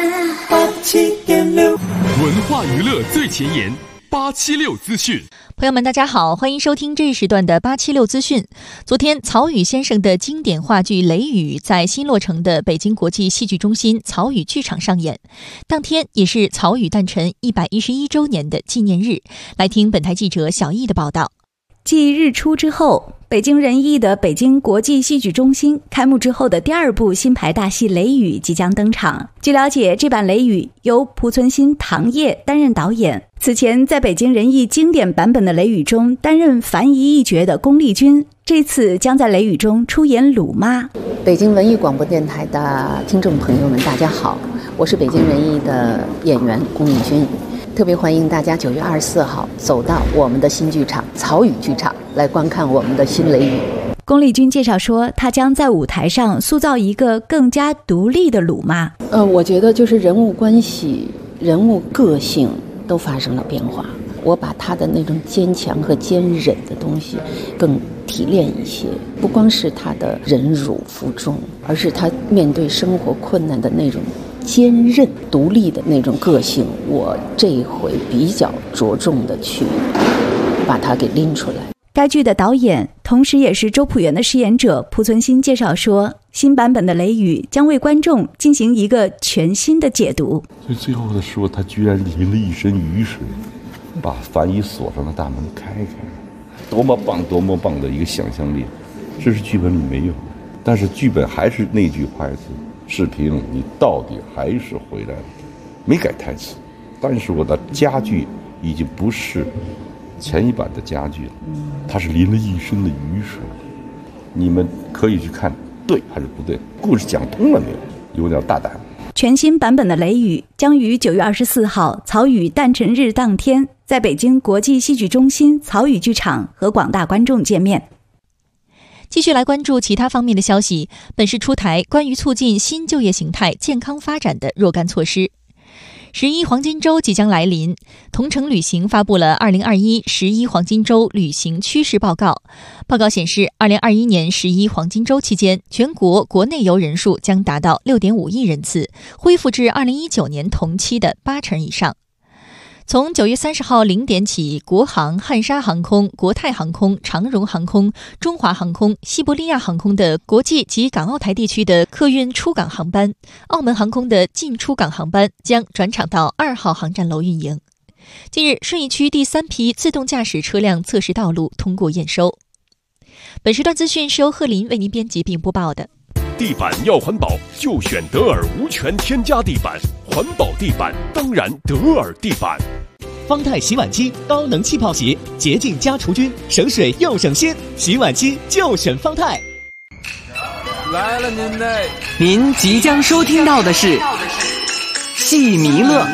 87.6，文化娱乐最前沿，876资讯。 朋友们，大家好，欢迎收听这一时段的876资讯。昨天，曹禺先生的经典话剧《雷雨》在新落成的北京国际戏剧中心曹禺剧场上演，当天也是曹禺诞辰111周年的纪念日。来听本台记者小易的报道。 继日出之后，北京人艺的北京国际戏剧中心开幕之后的第二部新牌大戏《雷雨》即将登场。据了解，这版《雷雨》由濮存昕、唐烨担任导演。此前在北京人艺经典版本的《雷雨》中担任樊姨一角的龚丽君，这次将在《雷雨》中出演鲁妈。 北京文艺广播电台的听众朋友们，大家好，我是北京人艺的演员龚丽君。特别欢迎大家9月24号走到我们的新剧场曹禺剧场来观看我们的新雷雨。 龚丽君介绍说，她将在舞台上塑造一个更加独立的鲁妈。 我觉得就是人物关系、人物个性都发生了变化。我把她的那种坚强和坚忍的东西更提炼一些，不光是她的忍辱负重，而是她面对生活困难的那种坚韧独立的那种个性，我这一回比较着重的去把它给拎出来。 该剧的导演同时也是周朴园的饰演者濮存昕介绍说，新版本的《雷雨》将为观众进行一个全新的解读。 所以最后的时候，他居然淋了一身雨水，把樊姨锁上的大门开开，多么棒多么棒的一个想象力，这是剧本里没有，但是剧本还是那句台词，世平，你到底还是回来了，没改台词。但是我的家具已经不是前一版的家具了，它是淋了一身的雨水。你们可以去看，对还是不对？故事讲通了没有？有点大胆。 全新版本的《雷雨》将于9月24号曹禺诞辰日当天，在北京国际戏剧中心曹禺剧场和广大观众见面。 继续来关注其他方面的消息。本市出台关于促进新就业形态健康发展的若干措施。11黄金周即将来临，同程旅行发布了2021 11黄金周旅行趋势报告。报告显示，2021年11黄金周期间，全国国内游人数将达到6.5亿人次，恢复至2019年同期的80%以上。从9月30号0点起，国航、汉莎航空、国泰航空、长荣航空、中华航空、西伯利亚航空的国际及港澳台地区的客运出港航班，澳门航空的进出港航班将转场到2号航站楼运营。近日，顺义区第3批自动驾驶车辆测试道路通过验收。本时段资讯是由贺林为您编辑并播报的。 地板要环保，就选德尔无权添加地板，环保地板当然德尔地板。 方太洗碗机高能气泡洗，洁净加除菌，省水又省心，洗碗机就选方太。 来了您即将收听到的是戏迷乐。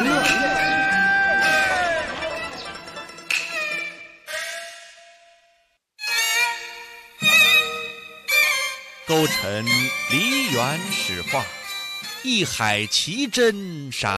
勾陈梨园史话，一海奇珍赏